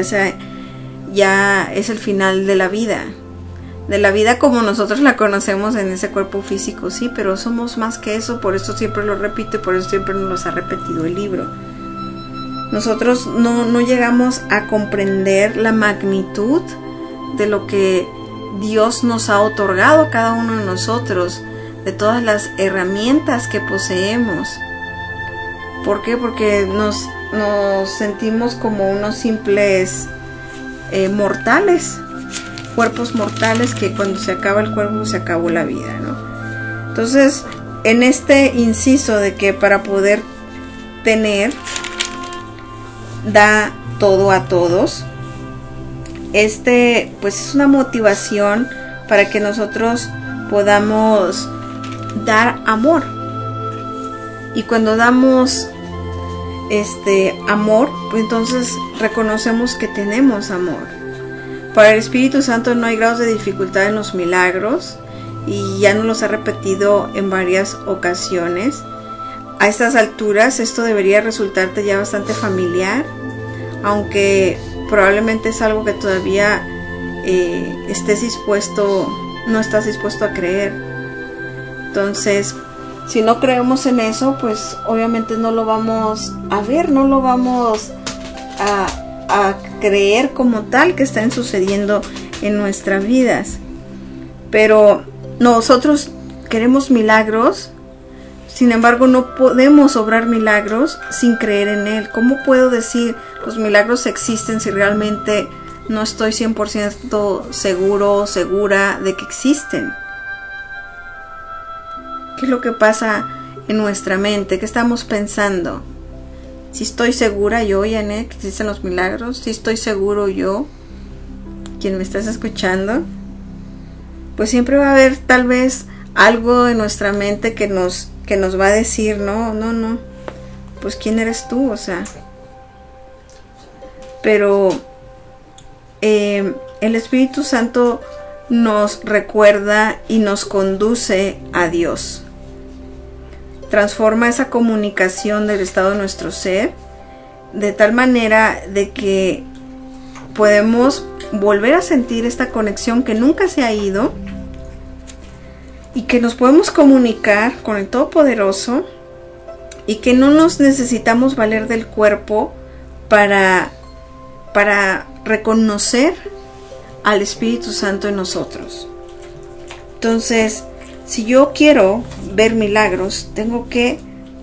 ya es el final de la vida como nosotros la conocemos en ese cuerpo físico, sí, pero somos más que eso. Por eso siempre lo repito y por eso siempre nos ha repetido el libro. Nosotros no llegamos a comprender la magnitud de lo que Dios nos ha otorgado a cada uno de nosotros, de todas las herramientas que poseemos. ¿Por qué? Porque nos sentimos como unos simples mortales, cuerpos mortales, que cuando se acaba el cuerpo se acabó la vida, ¿no? Entonces, en este inciso de que para poder tener, da todo a todos, pues es una motivación para que nosotros podamos dar amor. Y cuando damos amor, pues entonces reconocemos que tenemos amor. Para el Espíritu Santo no hay grados de dificultad en los milagros, y ya nos los ha repetido en varias ocasiones. A estas alturas esto debería resultarte ya bastante familiar, aunque probablemente es algo que todavía no estás dispuesto a creer. Entonces, si no creemos en eso, pues obviamente no lo vamos a ver, no lo vamos a creer como tal que están sucediendo en nuestras vidas. Pero nosotros queremos milagros, sin embargo no podemos obrar milagros sin creer en Él. ¿Cómo puedo decir los milagros existen si realmente no estoy 100% seguro o segura de que existen? ¿Qué es lo que pasa en nuestra mente? ¿Qué estamos pensando? Si estoy segura yo, Janet, que existen los milagros, si estoy seguro yo, quien me estás escuchando, pues siempre va a haber tal vez algo en nuestra mente que nos va a decir, no, pues ¿quién eres tú? O sea, pero el Espíritu Santo nos recuerda y nos conduce a Dios. Transforma esa comunicación del estado de nuestro ser de tal manera de que podemos volver a sentir esta conexión que nunca se ha ido, y que nos podemos comunicar con el Todopoderoso, y que no nos necesitamos valer del cuerpo para reconocer al Espíritu Santo en nosotros. Entonces, si yo quiero ver milagros, tengo que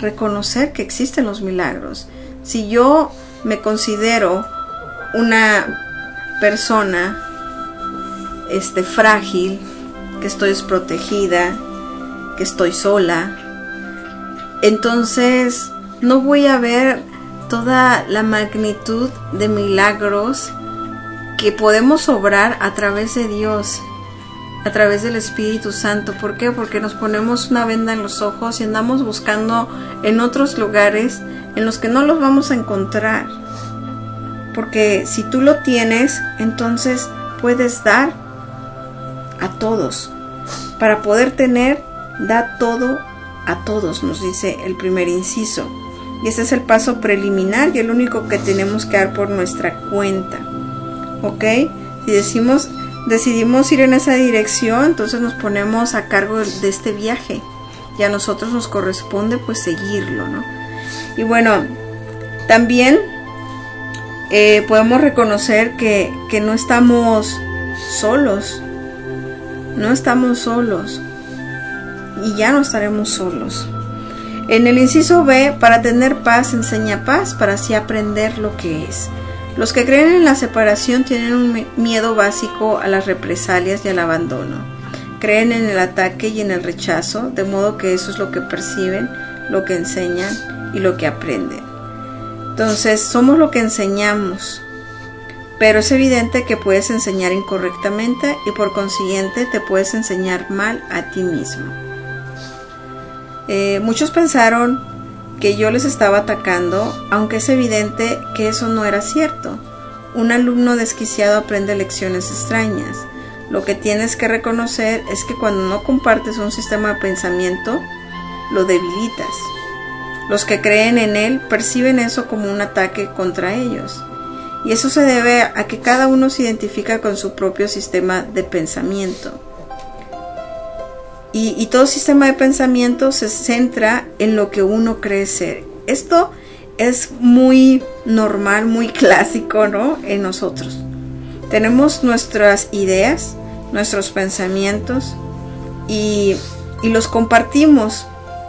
reconocer que existen los milagros. Si yo me considero una persona frágil, que estoy desprotegida, que estoy sola, entonces no voy a ver toda la magnitud de milagros que podemos obrar a través de Dios, a través del Espíritu Santo. ¿Por qué? Porque nos ponemos una venda en los ojos y andamos buscando en otros lugares en los que no los vamos a encontrar. Porque si tú lo tienes, entonces puedes dar a todos. Para poder tener, da todo a todos, nos dice el primer inciso. Y ese es el paso preliminar y el único que tenemos que dar por nuestra cuenta. ¿Ok? Si decidimos ir en esa dirección, entonces nos ponemos a cargo de este viaje. Y a nosotros nos corresponde pues seguirlo, ¿no? Y bueno, también podemos reconocer que no estamos solos. No estamos solos. Y ya no estaremos solos. En el inciso B, para tener paz, enseña paz, para así aprender lo que es. Los que creen en la separación tienen un miedo básico a las represalias y al abandono. Creen en el ataque y en el rechazo, de modo que eso es lo que perciben, lo que enseñan y lo que aprenden. Entonces, somos lo que enseñamos, pero es evidente que puedes enseñar incorrectamente y por consiguiente te puedes enseñar mal a ti mismo. Muchos pensaron que yo les estaba atacando, aunque es evidente que eso no era cierto. Un alumno desquiciado aprende lecciones extrañas. Lo que tienes que reconocer es que cuando no compartes un sistema de pensamiento, lo debilitas. Los que creen en él perciben eso como un ataque contra ellos. Y eso se debe a que cada uno se identifica con su propio sistema de pensamiento. Y todo sistema de pensamiento se centra en lo que uno cree ser. Esto es muy normal, muy clásico, ¿no? En nosotros. Tenemos nuestras ideas, nuestros pensamientos y los compartimos.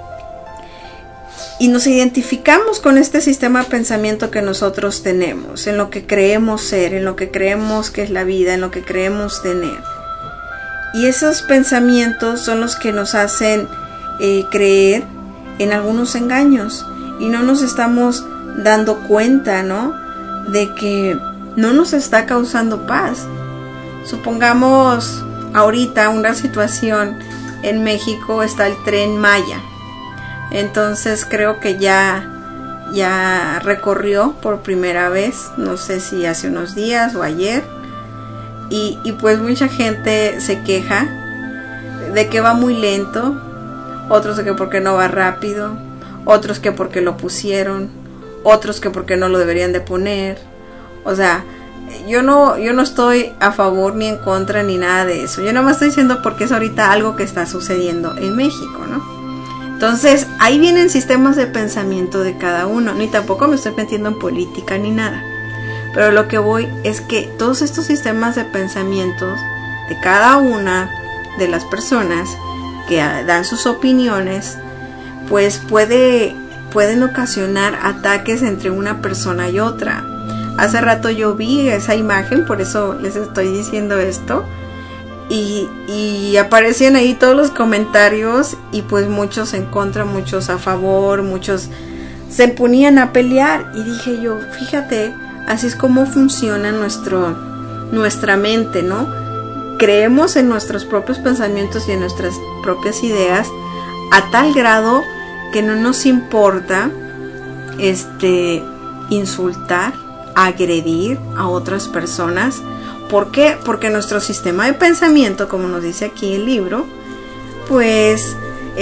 Y nos identificamos con este sistema de pensamiento que nosotros tenemos, en lo que creemos ser, en lo que creemos que es la vida, en lo que creemos tener. Y esos pensamientos son los que nos hacen creer en algunos engaños y no nos estamos dando cuenta, ¿no? De que no nos está causando paz. Supongamos ahorita una situación en México, está el Tren Maya. Entonces creo que ya recorrió por primera vez, no sé si hace unos días o ayer. Y pues mucha gente se queja de que va muy lento, otros de que porque no va rápido, otros que porque lo pusieron, otros que porque no lo deberían de poner. O sea, yo no estoy a favor ni en contra ni nada de eso. Yo nada más estoy diciendo porque es ahorita algo que está sucediendo en México, ¿no? Entonces, ahí vienen sistemas de pensamiento de cada uno. Ni tampoco me estoy metiendo en política ni nada. Pero lo que voy es que todos estos sistemas de pensamientos de cada una de las personas que dan sus opiniones, pues pueden ocasionar ataques entre una persona y otra. Hace rato yo vi esa imagen, por eso les estoy diciendo esto, y aparecían ahí todos los comentarios y pues muchos en contra, muchos a favor, muchos se ponían a pelear y dije yo, fíjate, así es como funciona nuestra mente, ¿no? Creemos en nuestros propios pensamientos y en nuestras propias ideas a tal grado que no nos importa insultar, agredir a otras personas. ¿Por qué? Porque nuestro sistema de pensamiento, como nos dice aquí el libro, pues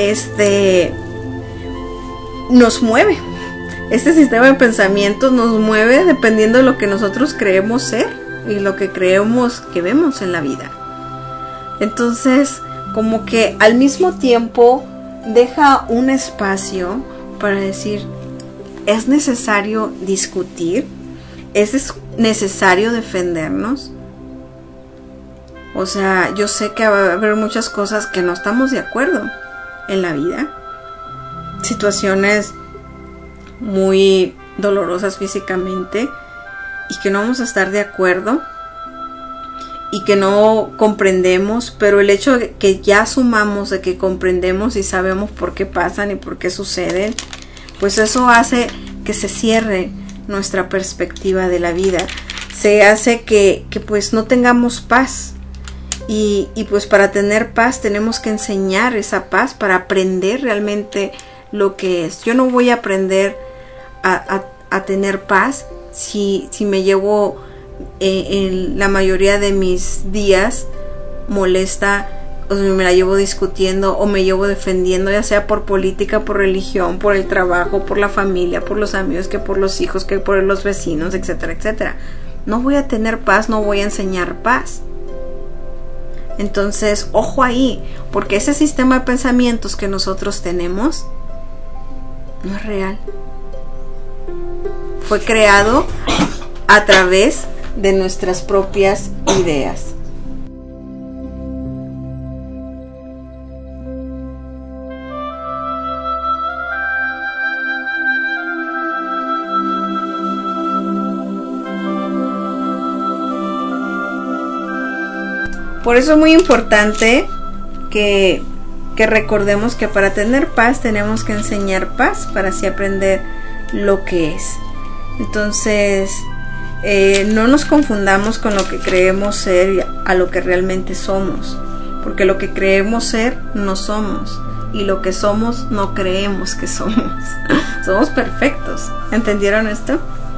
nos mueve. Este sistema de pensamiento nos mueve dependiendo de lo que nosotros creemos ser y lo que creemos que vemos en la vida. Entonces, como que al mismo tiempo deja un espacio para decir, es necesario discutir, es necesario defendernos. O sea, yo sé que va a haber muchas cosas que no estamos de acuerdo en la vida, situaciones muy dolorosas físicamente y que no vamos a estar de acuerdo y que no comprendemos, pero el hecho de que ya asumamos de que comprendemos y sabemos por qué pasan y por qué suceden, pues eso hace que se cierre nuestra perspectiva de la vida, se hace que pues no tengamos paz. Y pues para tener paz tenemos que enseñar esa paz para aprender realmente lo que es. Yo no voy a aprender a tener paz si me llevo en la mayoría de mis días molesta, o me la llevo discutiendo o me llevo defendiendo, ya sea por política, por religión, por el trabajo, por la familia, por los amigos, que por los hijos, que por los vecinos, etcétera, etcétera. No voy a tener paz, no voy a enseñar paz. Entonces, ojo ahí, porque ese sistema de pensamientos que nosotros tenemos no es real. Fue creado a través de nuestras propias ideas. Por eso es muy importante que recordemos que para tener paz tenemos que enseñar paz para así aprender lo que es. Entonces, no nos confundamos con lo que creemos ser a lo que realmente somos, porque lo que creemos ser no somos, y lo que somos no creemos que somos. Somos perfectos. ¿Entendieron esto?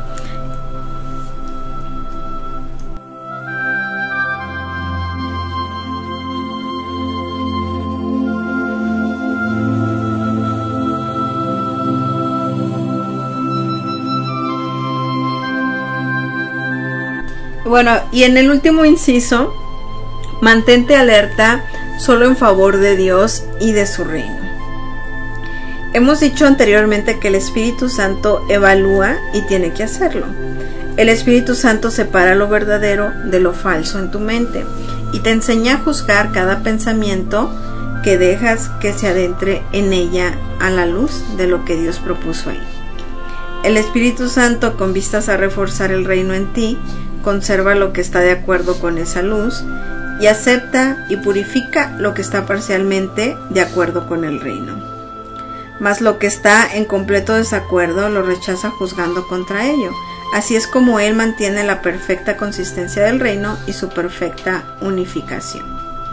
Bueno, y en el último inciso, mantente alerta solo en favor de Dios y de su reino. Hemos dicho anteriormente que el Espíritu Santo evalúa y tiene que hacerlo. El Espíritu Santo separa lo verdadero de lo falso en tu mente y te enseña a juzgar cada pensamiento que dejas que se adentre en ella a la luz de lo que Dios propuso ahí. El Espíritu Santo, con vistas a reforzar el reino en ti, conserva lo que está de acuerdo con esa luz y acepta y purifica lo que está parcialmente de acuerdo con el reino. Mas lo que está en completo desacuerdo lo rechaza juzgando contra ello. Así es como él mantiene la perfecta consistencia del reino y su perfecta unificación.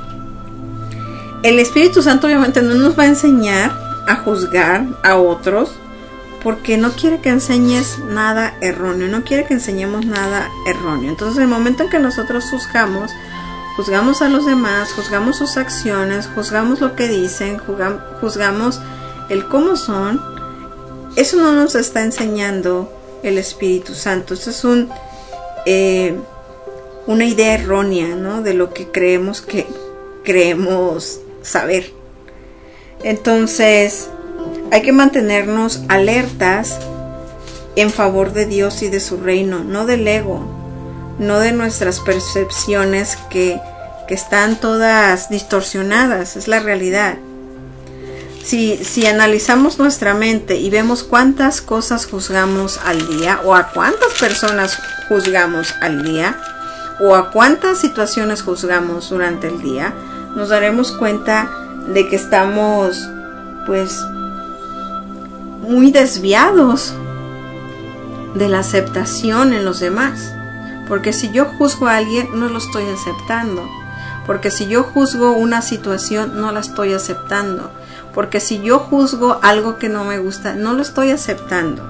El Espíritu Santo obviamente no nos va a enseñar a juzgar a otros, porque no quiere que enseñes nada erróneo, no quiere que enseñemos nada erróneo. Entonces, en el momento en que nosotros juzgamos a los demás, juzgamos sus acciones, juzgamos lo que dicen, juzgamos el cómo son, eso no nos está enseñando el Espíritu Santo. Eso es una idea errónea, ¿no?, de lo que creemos saber. Entonces, hay que mantenernos alertas en favor de Dios y de su reino, no del ego, no de nuestras percepciones que están todas distorsionadas, es la realidad. Si analizamos nuestra mente y vemos cuántas cosas juzgamos al día, o a cuántas personas juzgamos al día, o a cuántas situaciones juzgamos durante el día, nos daremos cuenta de que estamos, pues, muy desviados de la aceptación en los demás. Porque si yo juzgo a alguien, no lo estoy aceptando. Porque si yo juzgo una situación, no la estoy aceptando. Porque si yo juzgo algo que no me gusta, no lo estoy aceptando.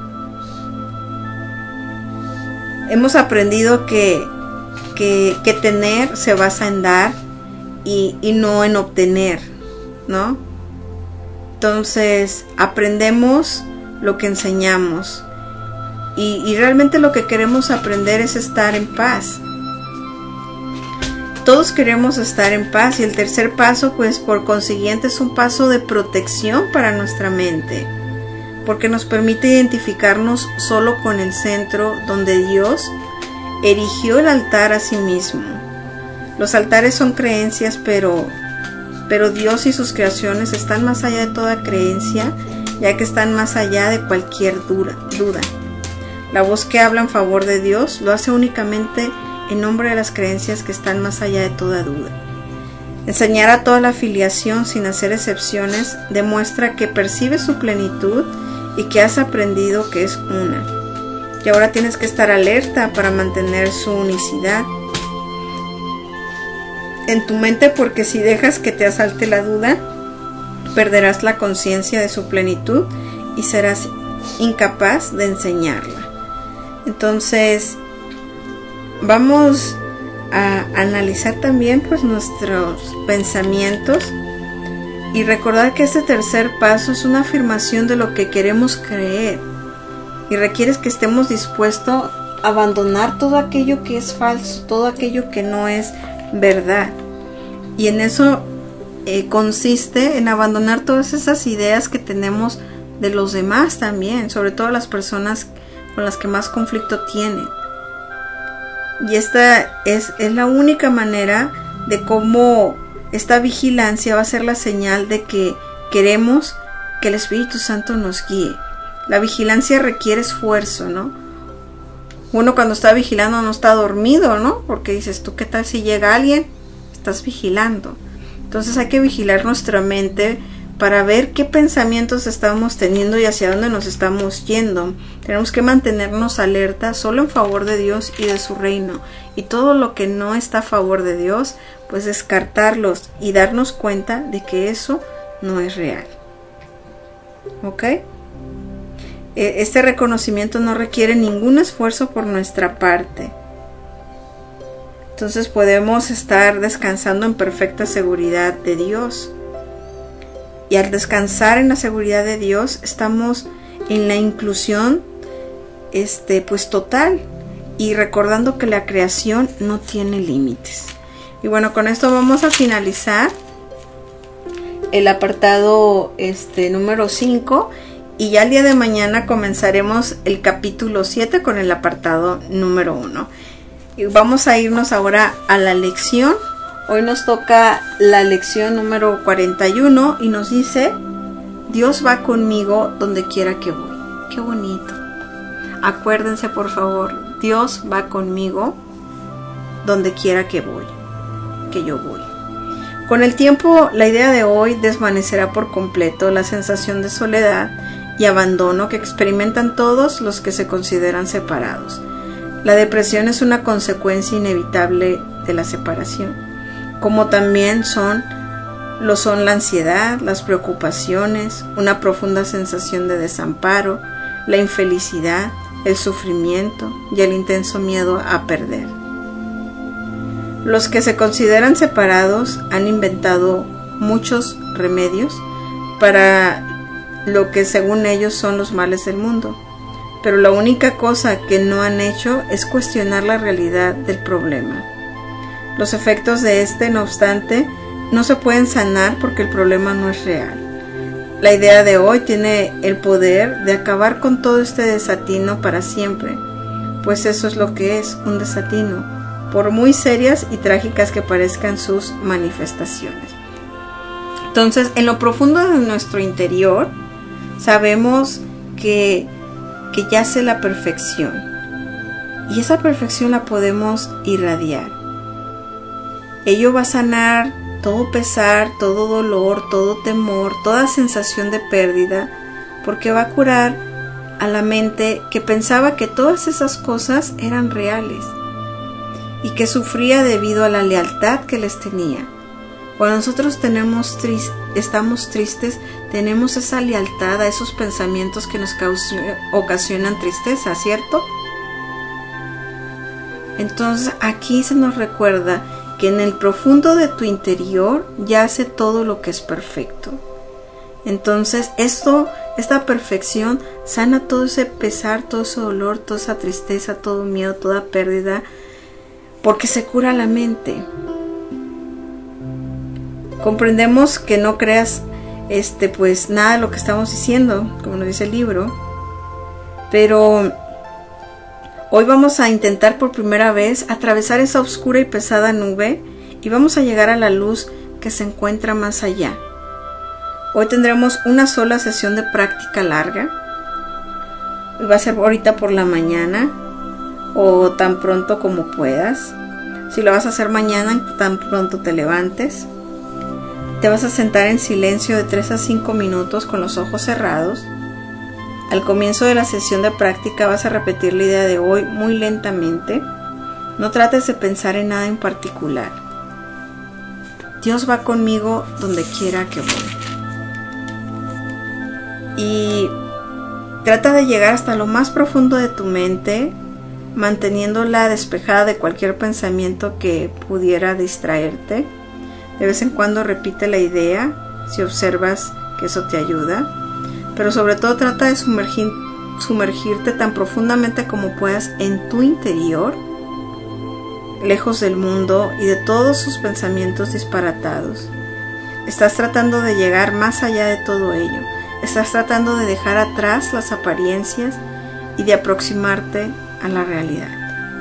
Hemos aprendido que tener se basa en dar y no en obtener, ¿no? Entonces, aprendemos lo que enseñamos y realmente lo que queremos aprender es estar en paz. Todos queremos estar en paz, y el tercer paso, pues por consiguiente, es un paso de protección para nuestra mente, porque nos permite identificarnos solo con el centro donde Dios erigió el altar a sí mismo. Los altares son creencias, pero Dios y sus creaciones están más allá de toda creencia ya que están más allá de cualquier duda. La voz que habla en favor de Dios lo hace únicamente en nombre de las creencias que están más allá de toda duda. Enseñar a toda la filiación sin hacer excepciones demuestra que percibes su plenitud y que has aprendido que es una. Y ahora tienes que estar alerta para mantener su unicidad en tu mente, porque si dejas que te asalte la duda, perderás la conciencia de su plenitud y serás incapaz de enseñarla. Entonces, vamos a analizar también pues nuestros pensamientos y recordar que este tercer paso es una afirmación de lo que queremos creer y requiere que estemos dispuestos a abandonar todo aquello que es falso, todo aquello que no es verdad, y en eso consiste en abandonar todas esas ideas que tenemos de los demás también, sobre todo las personas con las que más conflicto tienen. Y esta es la única manera de cómo esta vigilancia va a ser la señal de que queremos que el Espíritu Santo nos guíe. La vigilancia requiere esfuerzo, ¿no? Uno cuando está vigilando no está dormido, ¿no? Porque dices, ¿tú qué tal si llega alguien? Estás vigilando. Entonces hay que vigilar nuestra mente para ver qué pensamientos estamos teniendo y hacia dónde nos estamos yendo. Tenemos que mantenernos alerta solo en favor de Dios y de su reino. Y todo lo que no está a favor de Dios, pues descartarlos y darnos cuenta de que eso no es real. ¿Ok? Este reconocimiento no requiere ningún esfuerzo por nuestra parte. Entonces podemos estar descansando en perfecta seguridad de Dios. Y al descansar en la seguridad de Dios, estamos en la inclusión pues total, y recordando que la creación no tiene límites. Y bueno, con esto vamos a finalizar el apartado número 5, y ya el día de mañana comenzaremos el capítulo 7 con el apartado número 1. Y vamos a irnos ahora a la lección. Hoy nos toca la lección número 41 y nos dice: Dios va conmigo donde quiera que voy. Qué bonito. Acuérdense, por favor, Dios va conmigo donde quiera que voy, que yo voy. Con el tiempo, la idea de hoy desvanecerá por completo la sensación de soledad y abandono que experimentan todos los que se consideran separados. La depresión es una consecuencia inevitable de la separación, como también lo son la ansiedad, las preocupaciones, una profunda sensación de desamparo, la infelicidad, el sufrimiento y el intenso miedo a perder. Los que se consideran separados han inventado muchos remedios para lo que según ellos son los males del mundo, pero la única cosa que no han hecho es cuestionar la realidad del problema. Los efectos de no obstante, no se pueden sanar porque el problema no es real. La idea de hoy tiene el poder de acabar con todo este desatino para siempre, pues eso es lo que es, un desatino, por muy serias y trágicas que parezcan sus manifestaciones. Entonces, en lo profundo de nuestro interior, sabemos que yace la perfección, y esa perfección la podemos irradiar. Ello va a sanar todo pesar, todo dolor, todo temor, toda sensación de pérdida, porque va a curar a la mente que pensaba que todas esas cosas eran reales y que sufría debido a la lealtad que les tenía. Cuando nosotros estamos tristes, tenemos esa lealtad a esos pensamientos que nos ocasionan tristeza, ¿cierto? Entonces aquí se nos recuerda que en el profundo de tu interior yace todo lo que es perfecto. Entonces esta perfección sana todo ese pesar, todo ese dolor, toda esa tristeza, todo miedo, toda pérdida, porque se cura la mente. Comprendemos que no creas pues nada de lo que estamos diciendo, como nos dice el libro, pero hoy vamos a intentar por primera vez atravesar esa oscura y pesada nube y vamos a llegar a la luz que se encuentra más allá. Hoy tendremos una sola sesión de práctica larga. Va a ser ahorita por la mañana o tan pronto como puedas. Si lo vas a hacer mañana, tan pronto te levantes. Te vas a sentar en silencio de 3 a 5 minutos con los ojos cerrados. Al comienzo de la sesión de práctica vas a repetir la idea de hoy muy lentamente. No trates de pensar en nada en particular. Dios va conmigo donde quiera que voy. Y trata de llegar hasta lo más profundo de tu mente, manteniéndola despejada de cualquier pensamiento que pudiera distraerte. De vez en cuando repite la idea, si observas que eso te ayuda. Pero sobre todo trata de sumergirte tan profundamente como puedas en tu interior, lejos del mundo y de todos sus pensamientos disparatados. Estás tratando de llegar más allá de todo ello. Estás tratando de dejar atrás las apariencias y de aproximarte a la realidad.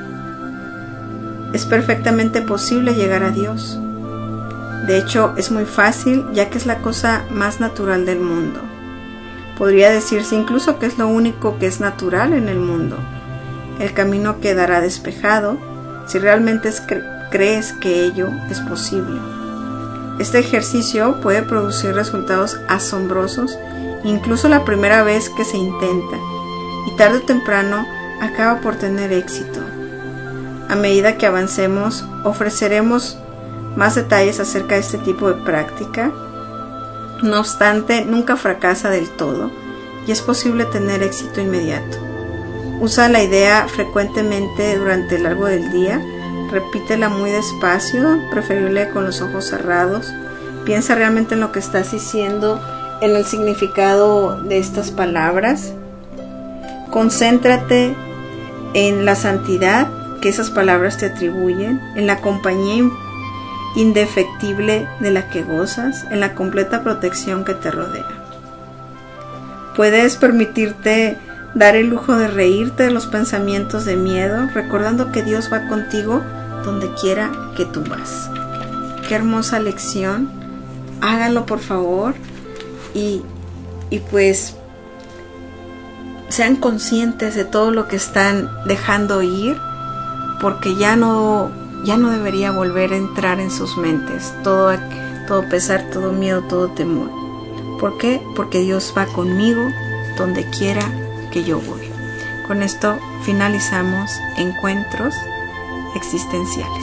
Es perfectamente posible llegar a Dios. De hecho, es muy fácil, ya que es la cosa más natural del mundo. Podría decirse incluso que es lo único que es natural en el mundo. El camino quedará despejado si realmente crees que ello es posible. Este ejercicio puede producir resultados asombrosos incluso la primera vez que se intenta, y tarde o temprano acaba por tener éxito. A medida que avancemos, ofreceremos más detalles acerca de este tipo de práctica. No obstante, nunca fracasa del todo y es posible tener éxito inmediato. Usa la idea frecuentemente durante el largo del día. Repítela muy despacio, preferible con los ojos cerrados. Piensa realmente en lo que estás diciendo, en el significado de estas palabras. Concéntrate en la santidad que esas palabras te atribuyen, en la compañía indefectible de la que gozas, en la completa protección que te rodea. Puedes permitirte dar el lujo de reírte de los pensamientos de miedo, recordando que Dios va contigo donde quiera que tú vas. Qué hermosa lección. Háganlo, por favor, y pues sean conscientes de todo lo que están dejando ir, porque ya no debería volver a entrar en sus mentes todo pesar, todo miedo, todo temor. ¿Por qué? Porque Dios va conmigo donde quiera que yo voy. Con esto finalizamos Encuentros Existenciales.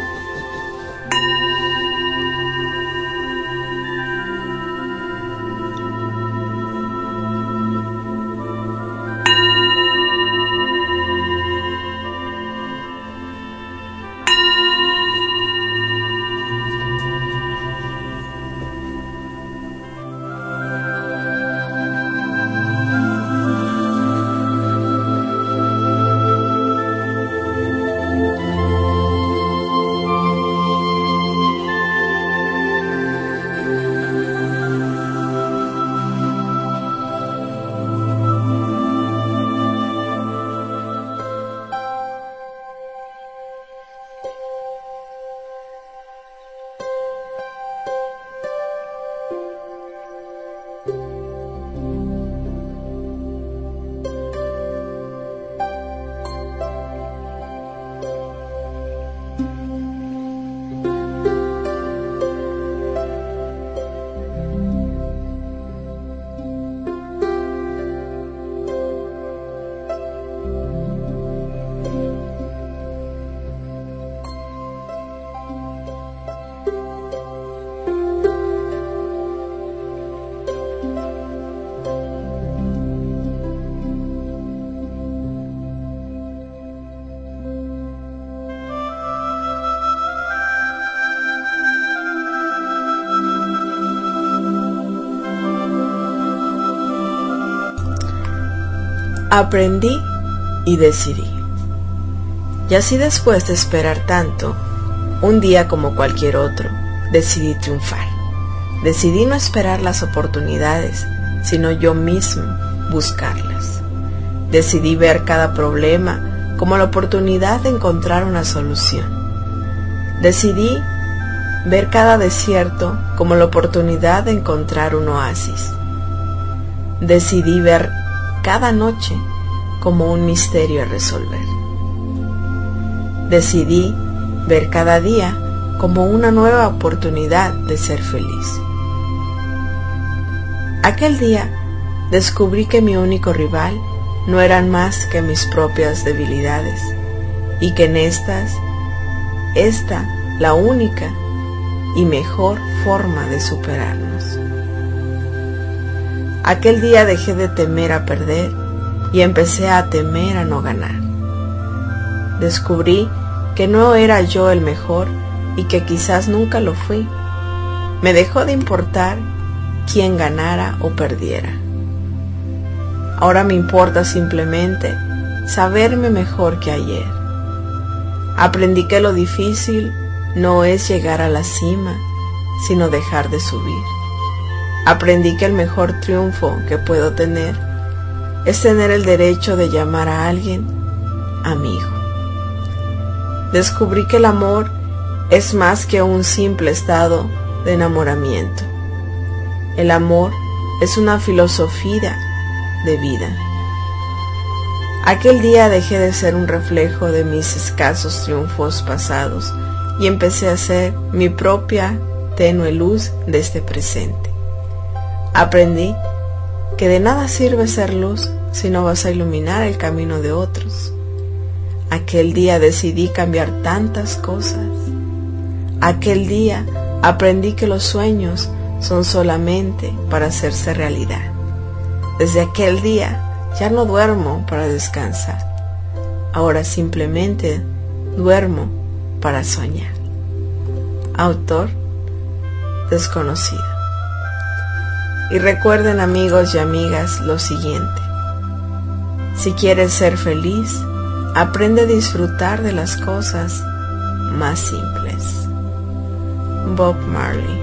Aprendí y decidí. Y así, después de esperar tanto, un día como cualquier otro, decidí triunfar. Decidí no esperar las oportunidades, sino yo mismo buscarlas. Decidí ver cada problema como la oportunidad de encontrar una solución. Decidí ver cada desierto como la oportunidad de encontrar un oasis. Decidí ver cada noche como un misterio a resolver. Decidí ver cada día como una nueva oportunidad de ser feliz. Aquel día descubrí que mi único rival no eran más que mis propias debilidades y que en esta la única y mejor forma de superarnos. Aquel día dejé de temer a perder y empecé a temer a no ganar. Descubrí que no era yo el mejor y que quizás nunca lo fui. Me dejó de importar quién ganara o perdiera. Ahora me importa simplemente saberme mejor que ayer. Aprendí que lo difícil no es llegar a la cima, sino dejar de subir. Aprendí que el mejor triunfo que puedo tener es tener el derecho de llamar a alguien amigo. Descubrí que el amor es más que un simple estado de enamoramiento. El amor es una filosofía de vida. Aquel día dejé de ser un reflejo de mis escasos triunfos pasados y empecé a ser mi propia tenue luz de este presente. Aprendí que de nada sirve ser luz si no vas a iluminar el camino de otros. Aquel día decidí cambiar tantas cosas. Aquel día aprendí que los sueños son solamente para hacerse realidad. Desde aquel día ya no duermo para descansar. Ahora simplemente duermo para soñar. Autor desconocido. Y recuerden, amigos y amigas, lo siguiente: si quieres ser feliz, aprende a disfrutar de las cosas más simples. Bob Marley.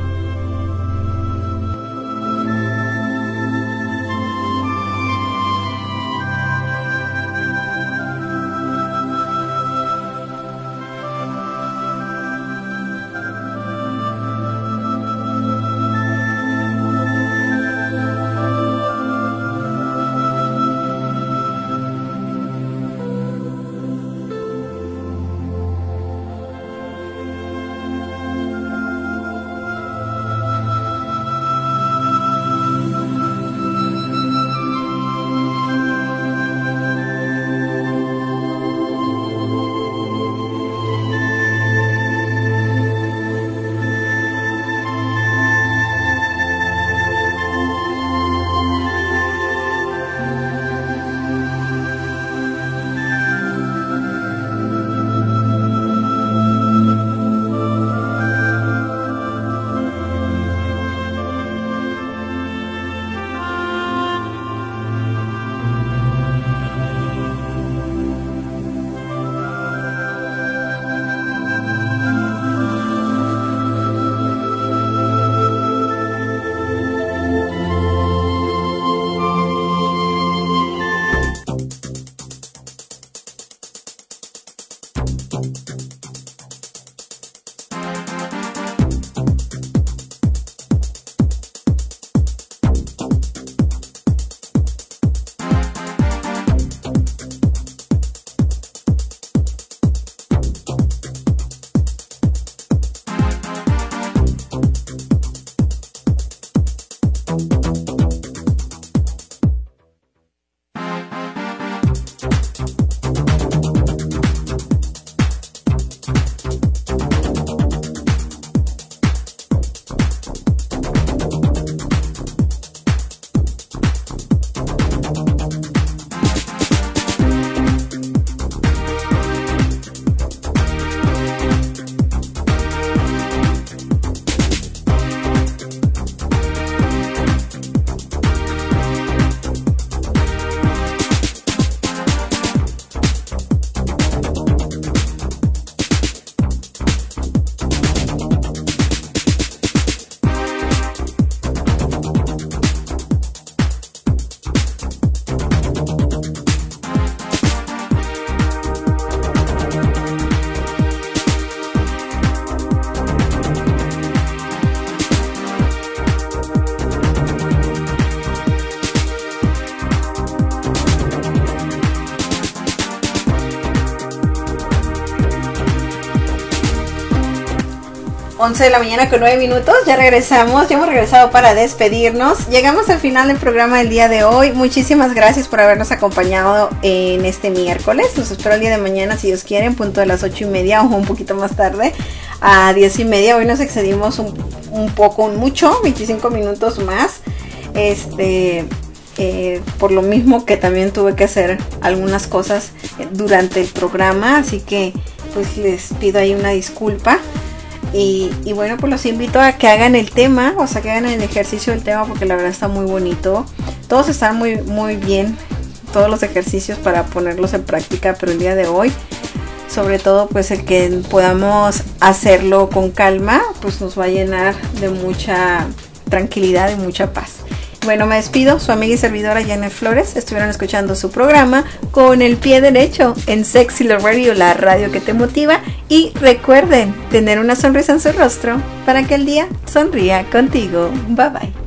11 de la mañana con 9 minutos, ya regresamos, ya hemos regresado para despedirnos. Llegamos al final del programa del día de hoy. Muchísimas gracias por habernos acompañado en este miércoles. Los espero el día de mañana, si Dios quiere, en punto de las 8:30 o un poquito más tarde, a 10:30. Hoy nos excedimos un poco, mucho, 25 minutos más. Por lo mismo que también tuve que hacer algunas cosas durante el programa, así que pues les pido ahí una disculpa. Y bueno, pues los invito a que hagan el tema, o sea, que hagan el ejercicio del tema, porque la verdad está muy bonito. Todos están muy, muy bien, todos los ejercicios para ponerlos en práctica, pero el día de hoy, sobre todo, pues el que podamos hacerlo con calma, pues nos va a llenar de mucha tranquilidad y mucha paz. Bueno, me despido, su amiga y servidora Janet Flores. Estuvieron escuchando su programa Con el Pie Derecho en Sexy Love Radio, la radio que te motiva. Y recuerden tener una sonrisa en su rostro para que el día sonría contigo. Bye bye.